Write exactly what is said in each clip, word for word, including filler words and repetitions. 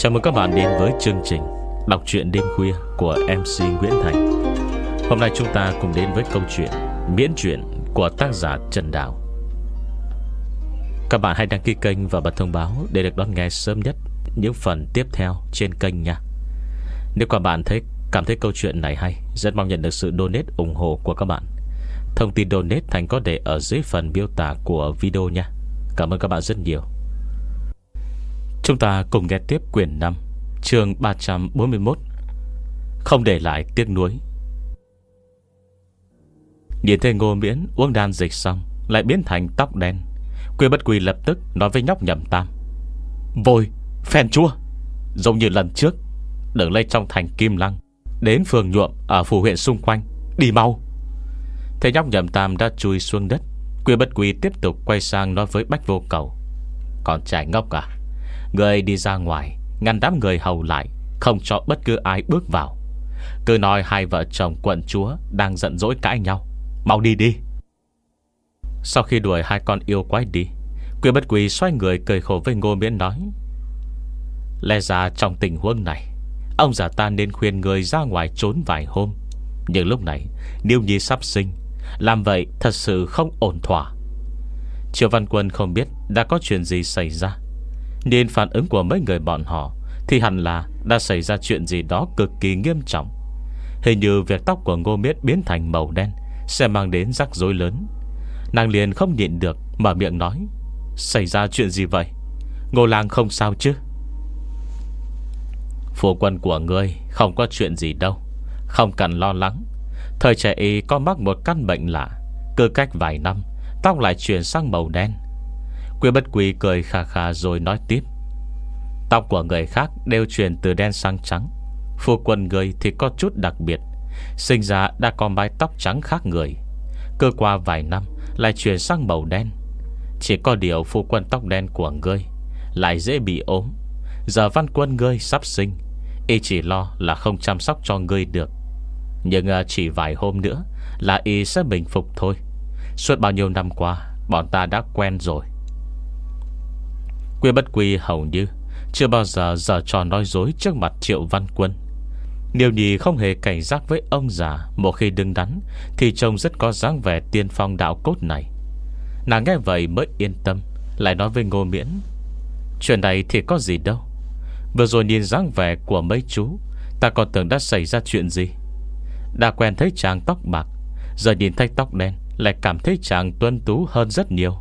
Chào mừng các bạn đến với chương trình đọc truyện đêm khuya của em xê Nguyễn Thành. Hôm nay chúng ta cùng đến với câu chuyện miễn truyện của tác giả Trần Đào. Các bạn hãy đăng ký kênh và bật thông báo để được đón nghe sớm nhất những phần tiếp theo trên kênh nha. Nếu các bạn thấy cảm thấy câu chuyện này hay, rất mong nhận được sự donate ủng hộ của các bạn. Thông tin donate Thành có để ở dưới phần miêu tả của video nha. Cảm ơn các bạn rất nhiều. Chúng ta cùng nghe tiếp quyển năm, chương ba trăm bốn mươi mốt, không để lại tiếc nuối. Nhìn thấy Ngô Miễn uống đan dịch xong lại biến thành tóc đen, Quy Bất Quy lập tức nói với nhóc Nhậm Tam: vôi, phèn chua, giống như lần trước, đừng lấy trong thành Kim Lăng, đến phường Nhuộm ở phủ huyện xung quanh, đi mau. Thấy nhóc Nhậm Tam đã chui xuống đất, Quy Bất Quy tiếp tục quay sang nói với Bách Vô Cầu: còn trai ngốc à, người đi ra ngoài ngăn đám người hầu lại, không cho bất cứ ai bước vào. Cứ nói hai vợ chồng quận chúa đang giận dỗi cãi nhau, mau đi đi. Sau khi đuổi hai con yêu quái đi, Quy Bất Quy xoay người cười khổ với Ngô Miễn nói: lẽ ra trong tình huống này, ông già ta nên khuyên người ra ngoài trốn vài hôm. Nhưng lúc này Niêu Nhi sắp sinh, làm vậy thật sự không ổn thỏa. Triệu Văn Quân không biết đã có chuyện gì xảy ra, nên phản ứng của mấy người bọn họ thì hẳn là đã xảy ra chuyện gì đó cực kỳ nghiêm trọng. Hình như việc tóc của Ngô Miễn biến thành màu đen sẽ mang đến rắc rối lớn. Nàng liền không nhịn được mở miệng nói: xảy ra chuyện gì vậy? Ngô lang không sao chứ? Phu quân của ngươi không có chuyện gì đâu, không cần lo lắng. Thời trẻ y có mắc một căn bệnh lạ, cứ cách vài năm tóc lại chuyển sang màu đen. Quy Bất Quy cười khà khà rồi nói tiếp: tóc của người khác đều chuyển từ đen sang trắng, phu quân người thì có chút đặc biệt, sinh ra đã có mái tóc trắng khác người, cứ qua vài năm lại chuyển sang màu đen. Chỉ có điều phu quân tóc đen của ngươi lại dễ bị ốm. Giờ Văn Quân ngươi sắp sinh, y chỉ lo là không chăm sóc cho ngươi được. Nhưng chỉ vài hôm nữa là y sẽ bình phục thôi. Suốt bao nhiêu năm qua bọn ta đã quen rồi. Quy Bất Quy hầu như chưa bao giờ giở trò nói dối trước mặt Triệu Văn Quân. Niêu Nhi không hề cảnh giác với ông già, một khi đứng đắn thì trông rất có dáng vẻ tiên phong đạo cốt này. Nàng nghe vậy mới yên tâm, lại nói với Ngô Miễn: chuyện này thì có gì đâu, vừa rồi nhìn dáng vẻ của mấy chú, ta còn tưởng đã xảy ra chuyện gì. Đã quen thấy chàng tóc bạc, giờ nhìn thấy tóc đen lại cảm thấy chàng tuấn tú hơn rất nhiều.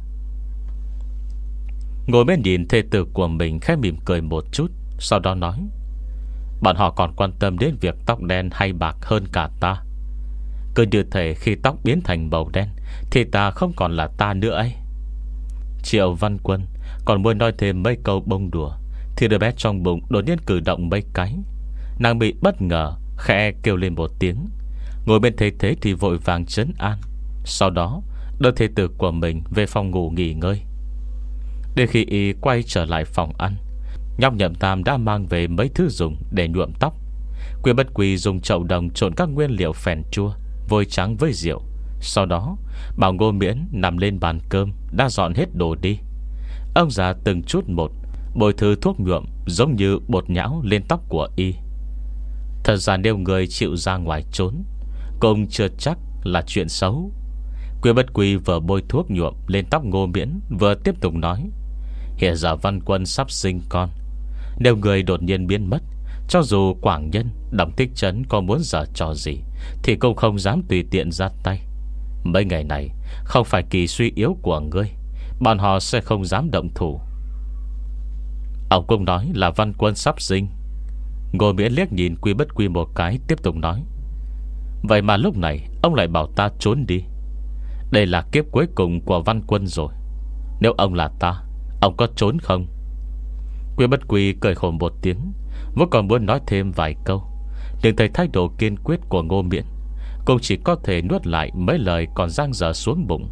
Ngồi bên nhìn thê tử của mình khẽ mỉm cười một chút, sau đó nói: bọn họ còn quan tâm đến việc tóc đen hay bạc hơn cả ta. Cứ như thể khi tóc biến thành màu đen thì ta không còn là ta nữa ấy. Triệu Văn Quân còn muốn nói thêm mấy câu bông đùa thì đứa bé trong bụng đột nhiên cử động mấy cái. Nàng bị bất ngờ khẽ kêu lên một tiếng. Ngồi bên thấy thế thì vội vàng trấn an, sau đó đưa thê tử của mình về phòng ngủ nghỉ ngơi. Đến khi y quay trở lại phòng ăn, nhóc Nhậm Tam đã mang về mấy thứ dùng để nhuộm tóc. Quy Bất Quy dùng chậu đồng trộn các nguyên liệu phèn chua, vôi trắng với rượu, sau đó bảo Ngô Miễn nằm lên bàn cơm đã dọn hết đồ đi. Ông già từng chút một bồi thứ thuốc nhuộm giống như bột nhão lên tóc của y. Thật ra nếu người chịu ra ngoài trốn cũng chưa chắc là chuyện xấu. Quy Bất Quy vừa bôi thuốc nhuộm lên tóc Ngô Miễn, vừa tiếp tục nói: hiện giờ Văn Quân sắp sinh con, nếu người đột nhiên biến mất, cho dù Quảng Nhân, Đồng Thích Trấn có muốn giở trò gì thì cũng không dám tùy tiện ra tay. Mấy ngày này không phải kỳ suy yếu của ngươi, bọn họ sẽ không dám động thủ. Ông cũng nói là Văn Quân sắp sinh. Ngô Miễn liếc nhìn Quy Bất Quy một cái, tiếp tục nói: vậy mà lúc này ông lại bảo ta trốn đi. Đây là kiếp cuối cùng của Văn Quân rồi. Nếu ông là ta, ông có trốn không? Quy Bất Quy cười khổ một tiếng, vẫn còn muốn nói thêm vài câu, nhưng thấy thái độ kiên quyết của Ngô Miễn, cũng chỉ có thể nuốt lại mấy lời còn dang dở xuống bụng.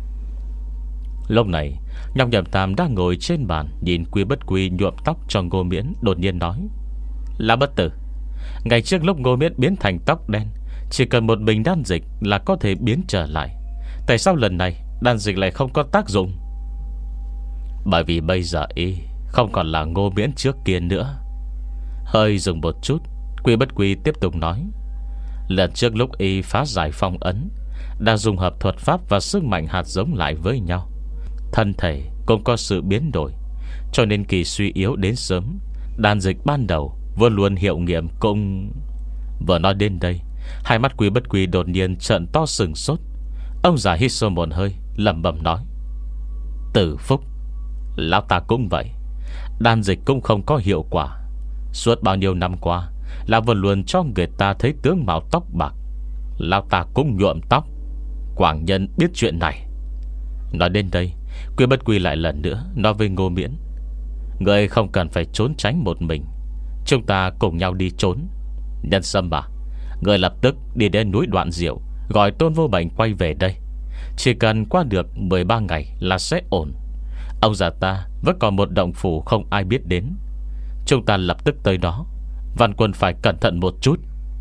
Lúc này nhóc Nhậm Tam đang ngồi trên bàn nhìn Quy Bất Quy nhuộm tóc cho Ngô Miễn, đột nhiên nói: là bất tử, ngày trước lúc Ngô Miễn biến thành tóc đen, chỉ cần một bình đan dịch là có thể biến trở lại. Tại sao lần này đan dịch lại không có tác dụng? Bởi vì bây giờ y không còn là Ngô Miễn trước kia nữa. Hơi dừng một chút, Quy Bất Quy tiếp tục nói: lần trước lúc y phá giải phong ấn, đã dùng hợp thuật pháp và sức mạnh hạt giống lại với nhau, thân thể cũng có sự biến đổi, cho nên kỳ suy yếu đến sớm. Đan dịch ban đầu vẫn luôn hiệu nghiệm cũng... Vừa nói đến đây, hai mắt Quý Bất Quy đột nhiên trợn to sừng sốt. Ông già hít sâu một hơi, lẩm bẩm nói: Tử phúc, lão ta cũng vậy. Đan dịch cũng không có hiệu quả. Suốt bao nhiêu năm qua, lão vẫn luôn cho người ta thấy tướng mạo tóc bạc. Lão ta cũng nhuộm tóc. Quảng Nhân biết chuyện này. Nói đến đây, Quý Bất Quy lại lần nữa nói với Ngô Miễn: người không cần phải trốn tránh một mình, chúng ta cùng nhau đi trốn. Nhân Sâm à, người lập tức đi đến núi Đoạn Diệu, gọi Tôn Vô Bệnh quay về đây. Chỉ cần qua được mười ba ngày là sẽ ổn. Ông già ta vẫn còn một động phủ không ai biết đến. Chúng ta lập tức tới đó. Văn Quân phải cẩn thận một chút.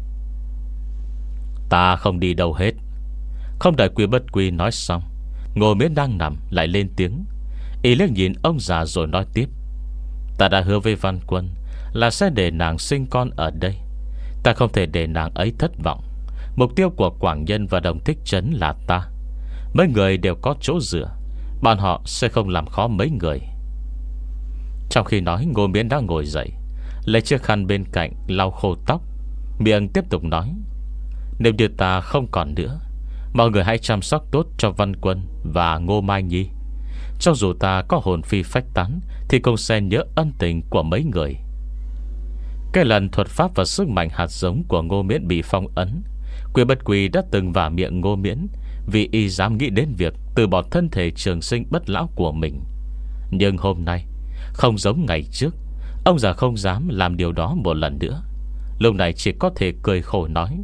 Ta không đi đâu hết. Không đợi Quý Bất Quy nói xong, Ngô Miễn đang nằm lại lên tiếng. Y liếc nhìn ông già rồi nói tiếp: ta đã hứa với Văn Quân là sẽ để nàng sinh con ở đây. Ta không thể để nàng ấy thất vọng. Mục tiêu của Quảng Nhân và Đồng Thích Trấn là ta. Mấy người đều có chỗ dựa, bọn họ sẽ không làm khó mấy người. Trong khi nói, Ngô Miễn đã ngồi dậy, lấy chiếc khăn bên cạnh lau khô tóc, miệng tiếp tục nói: nếu như ta không còn nữa, mọi người hãy chăm sóc tốt cho Văn Quân và Ngô Mai Nhi. Cho dù ta có hồn phi phách tán, thì cũng sẽ nhớ ân tình của mấy người. Cái lần thuật pháp và sức mạnh hạt giống của Ngô Miễn bị phong ấn, Quý Bất Quy đã từng vả miệng Ngô Miễn, vì y dám nghĩ đến việc từ bỏ thân thể trường sinh bất lão của mình. Nhưng hôm nay không giống ngày trước, ông già không dám làm điều đó một lần nữa. Lúc này chỉ có thể cười khổ nói: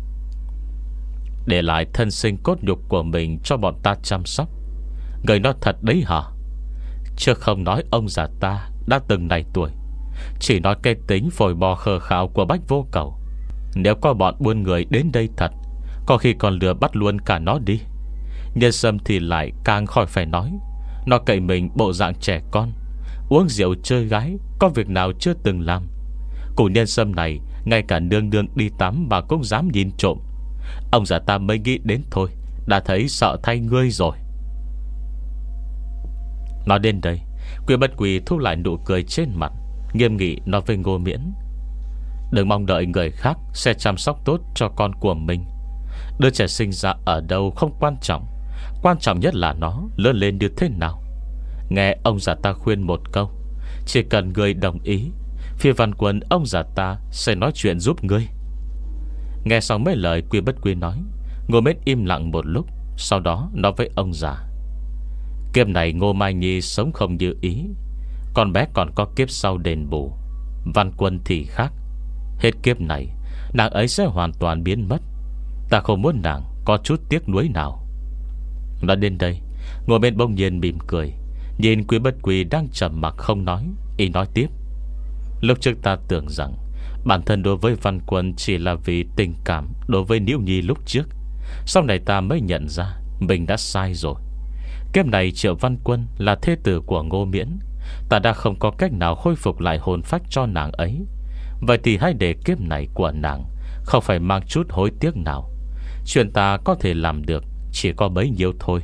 để lại thân sinh cốt nhục của mình cho bọn ta chăm sóc. Người nói thật đấy hả? Chứ không nói ông già ta đã từng này tuổi, chỉ nói cái tính phổi bò khờ khạo của Bách Vô Cầu. Nếu có bọn buôn người đến đây thật, có khi còn lừa bắt luôn cả nó đi. Nhân Sâm thì lại càng khỏi phải nói. Nó cậy mình bộ dạng trẻ con, uống rượu chơi gái, có việc nào chưa từng làm. Cụ Nhân Sâm này, ngay cả nương nương đi tắm mà cũng dám nhìn trộm. Ông già ta mới nghĩ đến thôi, đã thấy sợ thay ngươi rồi. Nói đến đây, Quý Bất Quy thu lại nụ cười trên mặt, nghiêm nghị nói với Ngô Miễn: đừng mong đợi người khác sẽ chăm sóc tốt cho con của mình. Đứa trẻ sinh ra ở đâu không quan trọng, quan trọng nhất là nó lớn lên như thế nào. Nghe ông già ta khuyên một câu, chỉ cần người đồng ý, phía Văn Quân ông già ta sẽ nói chuyện giúp ngươi. Nghe xong mấy lời Quý Bất Quy nói, Ngô Miễn im lặng một lúc, sau đó nói với ông già: kiếp này Ngô Mai Nhi sống không như ý, con bé còn có kiếp sau đền bù. Văn Quân thì khác, hết kiếp này nàng ấy sẽ hoàn toàn biến mất. Ta không muốn nàng có chút tiếc nuối nào. Nói đến đây, Ngô Miễn bỗng nhiên mỉm cười, nhìn Quý Bất Quy đang trầm mặc không nói. Y nói tiếp: lúc trước ta tưởng rằng bản thân đối với Văn Quân chỉ là vì tình cảm đối với Niễu Nhi lúc trước. Sau này ta mới nhận ra mình đã sai rồi. Kiếp này Triệu Văn Quân là thê tử của Ngô Miễn, ta đã không có cách nào khôi phục lại hồn phách cho nàng ấy. Vậy thì hãy để kiếp này của nàng không phải mang chút hối tiếc nào. Chuyện ta có thể làm được chỉ có bấy nhiêu thôi.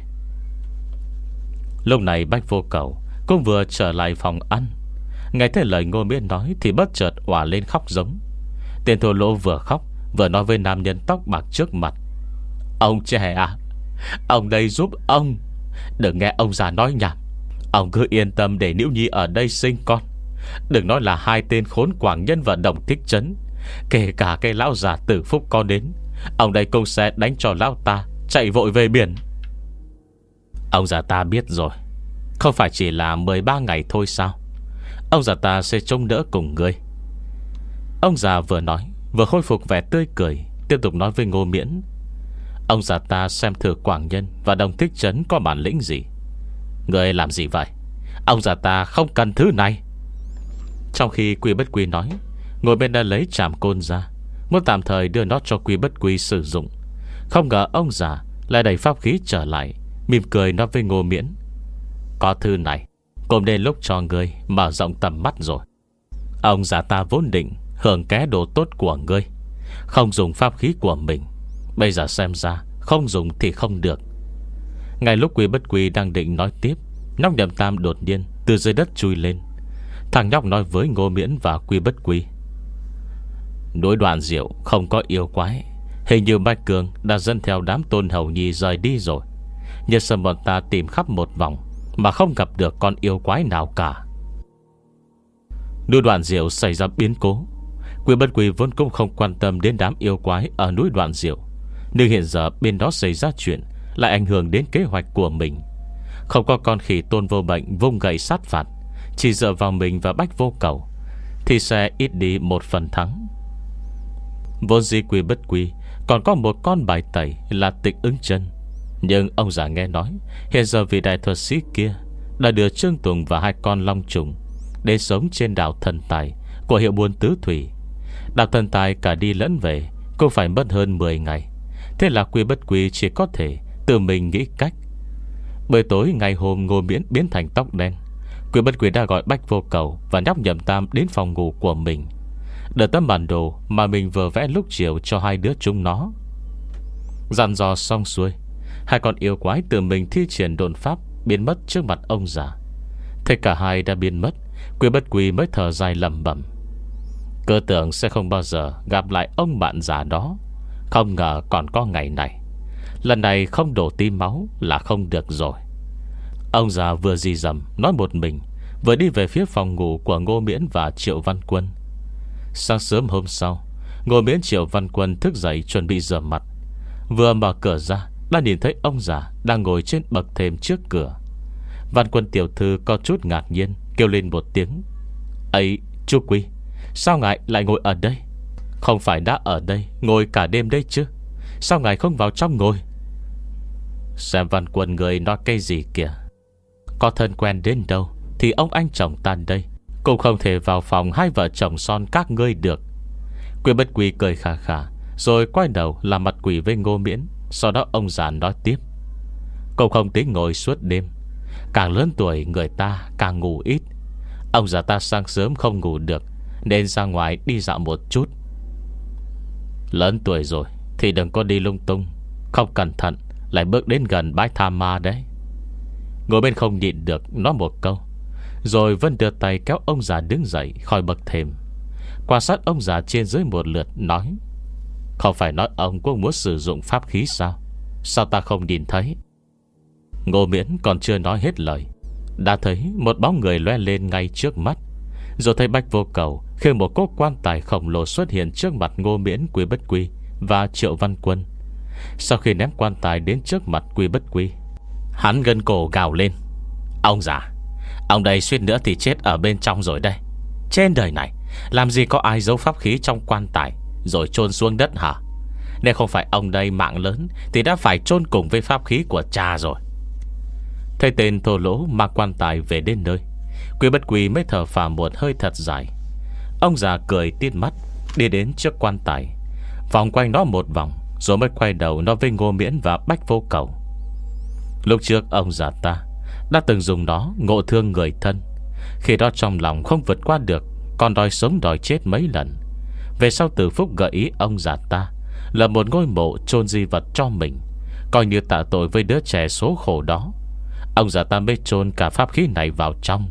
Lúc này Bách Vô Cầu cũng vừa trở lại phòng ăn. Nghe thấy lời Ngô Miễn nói thì bất chợt òa lên khóc giống. Tên thô lỗ vừa khóc vừa nói với nam nhân tóc bạc trước mặt: ông trẻ à, ông đây giúp ông. Đừng nghe ông già nói nhảm. Ông cứ yên tâm để Niễu Nhi ở đây sinh con. Đừng nói là hai tên khốn Quảng Nhân và Đồng Thích Trấn, kể cả cái lão già Tử Phúc có đến, ông đây cũng sẽ đánh cho lão ta chạy vội về biển. Ông già ta biết rồi, không phải chỉ là mười ba ngày thôi sao? Ông già ta sẽ trông đỡ cùng ngươi. Ông già vừa nói vừa khôi phục vẻ tươi cười, tiếp tục nói với Ngô Miễn: ông già ta xem thử Quảng Nhân và Đồng Thích Trấn có bản lĩnh gì. Ngươi làm gì vậy? Ông già ta không cần thứ này. Trong khi Quý Bất Quy nói, ngồi bên đã lấy trảm côn ra, muốn tạm thời đưa nó cho Quý Bất Quy sử dụng. Không ngờ ông già lại đẩy pháp khí trở lại, mỉm cười nói với Ngô Miễn: có thư này cũng đến lúc cho ngươi mở rộng tầm mắt rồi. Ông già ta vốn định hưởng ké đồ tốt của ngươi, không dùng pháp khí của mình. Bây giờ xem ra không dùng thì không được. Ngay lúc Quy Bất Quy đang định nói tiếp, nhóc Nhậm Tam đột nhiên từ dưới đất chui lên. Thằng nhóc nói với Ngô Miễn và Quy Bất Quy: Núi Đoạn Diệu không có yêu quái. Hình như Bạch Cường đã dẫn theo đám Tôn Hầu Nhi rời đi rồi. Nhưng sao bọn ta tìm khắp một vòng mà không gặp được con yêu quái nào cả. Núi Đoạn Diệu xảy ra biến cố. Quy Bất Quy vốn cũng không quan tâm đến đám yêu quái ở núi Đoạn Diệu, nhưng hiện giờ bên đó xảy ra chuyện lại ảnh hưởng đến kế hoạch của mình. Không có con khỉ Tôn Vô Bệnh vung gậy sát phạt, chỉ dựa vào mình và Bách Vô Cầu thì sẽ ít đi một phần thắng. Vốn dĩ Quy Bất Quy còn có một con bài tẩy là Tịch Ứng Chân. Nhưng ông già nghe nói hiện giờ vị đại thuật sĩ kia đã đưa Trương Tùng và hai con long trùng đến sống trên đảo Thần Tài của hiệu buôn Tứ Thủy. Đảo Thần Tài cả đi lẫn về cũng phải mất hơn mười ngày. Thế là Quy Bất Quy chỉ có thể tự mình nghĩ cách. Buổi tối ngày hôm Ngô Miễn biến thành tóc đen, Quy Bất Quy đã gọi Bách Vô Cầu và nhóc Nhậm Tam đến phòng ngủ của mình, đỡ tấm bản đồ mà mình vừa vẽ lúc chiều cho hai đứa chúng nó. Dặn dò xong xuôi, hai con yêu quái tự mình thi triển độn pháp biến mất trước mặt ông già. Thế cả hai đã biến mất, Quy Bất Quy mới thở dài lẩm bẩm: Cứ tưởng sẽ không bao giờ gặp lại ông bạn già đó, không ngờ còn có ngày này. Lần này không đổ tí máu là không được rồi. Ông già vừa di dầm nói một mình, vừa đi về phía phòng ngủ của Ngô Miễn và Triệu Văn Quân. Sáng sớm hôm sau, Ngô Miễn Triệu Văn Quân thức dậy chuẩn bị rửa mặt. Vừa mở cửa ra đã nhìn thấy ông già đang ngồi trên bậc thềm trước cửa. Văn Quân tiểu thư có chút ngạc nhiên kêu lên một tiếng: Ấy, chú Quy, sao ngài lại ngồi ở đây? Không phải đã ở đây ngồi cả đêm đấy chứ? Sao ngài không vào trong ngồi? Xem Văn Quân người nói cái gì kìa. Có thân quen đến đâu thì ông anh chồng tan đây cũng không thể vào phòng hai vợ chồng son các ngươi được. Quy Bất Quy cười khà khà, rồi quay đầu làm mặt quỷ với Ngô Miễn. Sau đó ông già nói tiếp: Cậu không tính ngồi suốt đêm. Càng lớn tuổi người ta càng ngủ ít. Ông già ta sáng sớm không ngủ được, nên ra ngoài đi dạo một chút. Lớn tuổi rồi thì đừng có đi lung tung, không cẩn thận lại bước đến gần bãi tha ma đấy. Ngồi bên không nhịn được nói một câu, rồi Vân đưa tay kéo ông già đứng dậy khỏi bậc thềm. Quan sát ông già trên dưới một lượt nói: Không phải nói ông cũng muốn sử dụng pháp khí sao? Sao ta không nhìn thấy? Ngô Miễn còn chưa nói hết lời, đã thấy một bóng người lóe lên ngay trước mắt. Rồi thấy Bách Vô Cầu khiêng một cỗ quan tài khổng lồ xuất hiện trước mặt Ngô Miễn, Quy Bất Quy và Triệu Văn Quân. Sau khi ném quan tài đến trước mặt Quy Bất Quy, hắn gân cổ gào lên: Ông già, ông đây suýt nữa thì chết ở bên trong rồi đây. Trên đời này làm gì có ai giấu pháp khí trong quan tài rồi chôn xuống đất hả? Nếu không phải ông đây mạng lớn thì đã phải chôn cùng với pháp khí của cha rồi. Thấy tên thô lỗ mang quan tài về đến nơi, Quy Bất Quy mới thở phào một hơi thật dài. Ông già cười tít mắt, đi đến trước quan tài, vòng quanh nó một vòng, rồi mới quay đầu nói với Ngô Miễn và Bách Vô Cầu: Lúc trước ông già ta đã từng dùng nó ngộ thương người thân. Khi đó trong lòng không vượt qua được, còn đòi sống đòi chết mấy lần. Về sau Từ Phúc gợi ý ông già ta là một ngôi mộ chôn di vật cho mình, coi như tạ tội với đứa trẻ số khổ đó. Ông già ta mới chôn cả pháp khí này vào trong.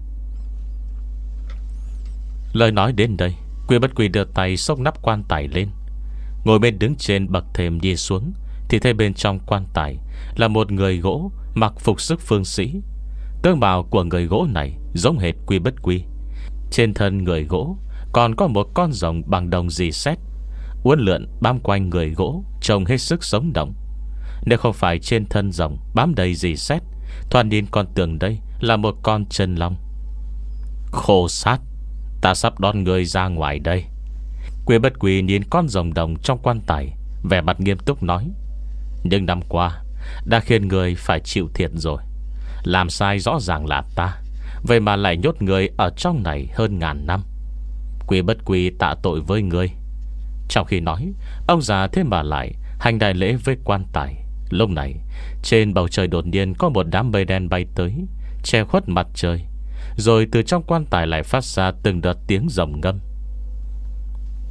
Lời nói đến đây, Quy Bất Quy đưa tay xốc nắp quan tài lên. Ngồi bên đứng trên bậc thềm nhìn xuống, thì thấy bên trong quan tài là một người gỗ mặc phục sức phương sĩ. Tướng mạo của người gỗ này giống hệt Quy Bất Quy. Trên thân người gỗ còn có một con rồng bằng đồng rì sét uốn lượn bám quanh người gỗ, trông hết sức sống động. Nếu không phải trên thân rồng bám đầy rì sét, thoạt nhìn con tưởng đây là một con chân long. Khô sát, ta sắp đón người ra ngoài đây. Quy Bất Quy nhìn con rồng đồng trong quan tài, vẻ mặt nghiêm túc nói: Nhưng năm qua đã khiến người phải chịu thiệt rồi. Làm sai rõ ràng là ta, vậy mà lại nhốt người ở trong này hơn ngàn năm. Quy Bất Quy tạ tội với ngươi. Trong khi nói, ông già thế mà lại hành đại lễ với quan tài. Lúc này trên bầu trời đột nhiên có một đám mây đen bay tới, che khuất mặt trời. Rồi từ trong quan tài lại phát ra từng đợt tiếng rồng ngâm.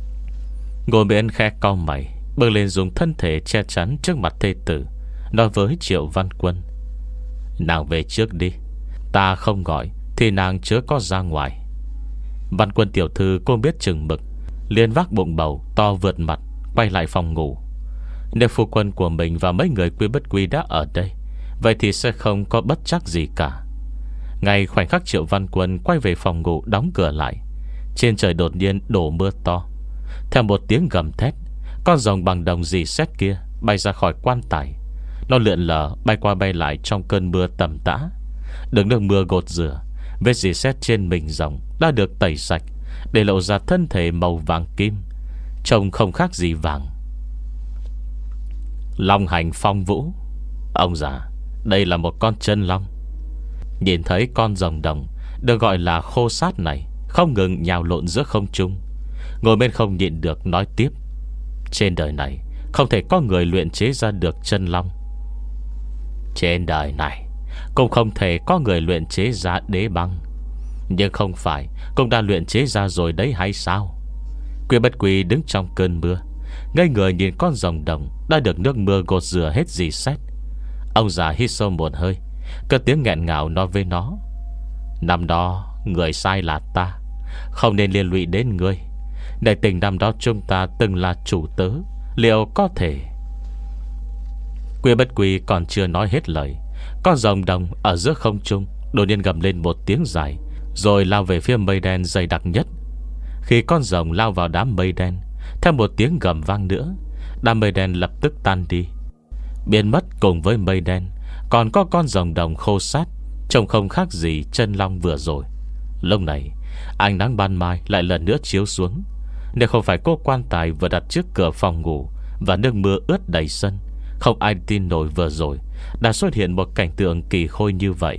Ngô Miễn khẽ cau mày, bước lên dùng thân thể che chắn trước mặt thê tử, nói với Triệu Văn Quân: Nàng về trước đi, ta không gọi thì nàng chớ có ra ngoài. Văn Quân tiểu thư cô biết chừng mực, liền vác bụng bầu to vượt mặt quay lại phòng ngủ. Nếu phu quân của mình và mấy người Quy Bất Quy đã ở đây, vậy thì sẽ không có bất trắc gì cả. Ngay khoảnh khắc Triệu Văn Quân quay về phòng ngủ đóng cửa lại, trên trời đột nhiên đổ mưa to. Theo một tiếng gầm thét, con rồng bằng đồng dì xét kia bay ra khỏi quan tài. Nó lượn lờ bay qua bay lại trong cơn mưa tầm tã. Được nước mưa gột rửa, vết dì xét trên mình rồng đã được tẩy sạch, để lộ ra thân thể màu vàng kim, trông không khác gì vàng. Long hành phong vũ. Ông già, đây là một con chân long. Nhìn thấy con rồng đồng được gọi là khô sát này không ngừng nhào lộn giữa không trung, ngồi bên không nhịn được nói tiếp: Trên đời này không thể có người luyện chế ra được chân long. Trên đời này cũng không thể có người luyện chế ra đế băng. Nhưng không phải cũng đã luyện chế ra rồi đấy hay sao? Quy Bất Quy đứng trong cơn mưa, ngây người nhìn con rồng đồng đã được nước mưa gột rửa hết dì xét. Ông già hít sâu một hơi, cất tiếng nghẹn ngào nói với nó: Năm đó người sai là ta, không nên liên lụy đến ngươi. Để tình năm đó chúng ta từng là chủ tớ, liệu có thể... Quy Bất Quy còn chưa nói hết lời, con rồng đồng ở giữa không trung đột nhiên gầm lên một tiếng dài, rồi lao về phía mây đen dày đặc nhất. Khi con rồng lao vào đám mây đen, theo một tiếng gầm vang nữa, đám mây đen lập tức tan đi, biến mất cùng với mây đen. Còn có con rồng đồng khô sát, trông không khác gì chân long vừa rồi. Lúc này ánh nắng ban mai lại lần nữa chiếu xuống. Nếu không phải cô quan tài vừa đặt trước cửa phòng ngủ và nước mưa ướt đầy sân, không ai tin nổi vừa rồi đã xuất hiện một cảnh tượng kỳ khôi như vậy.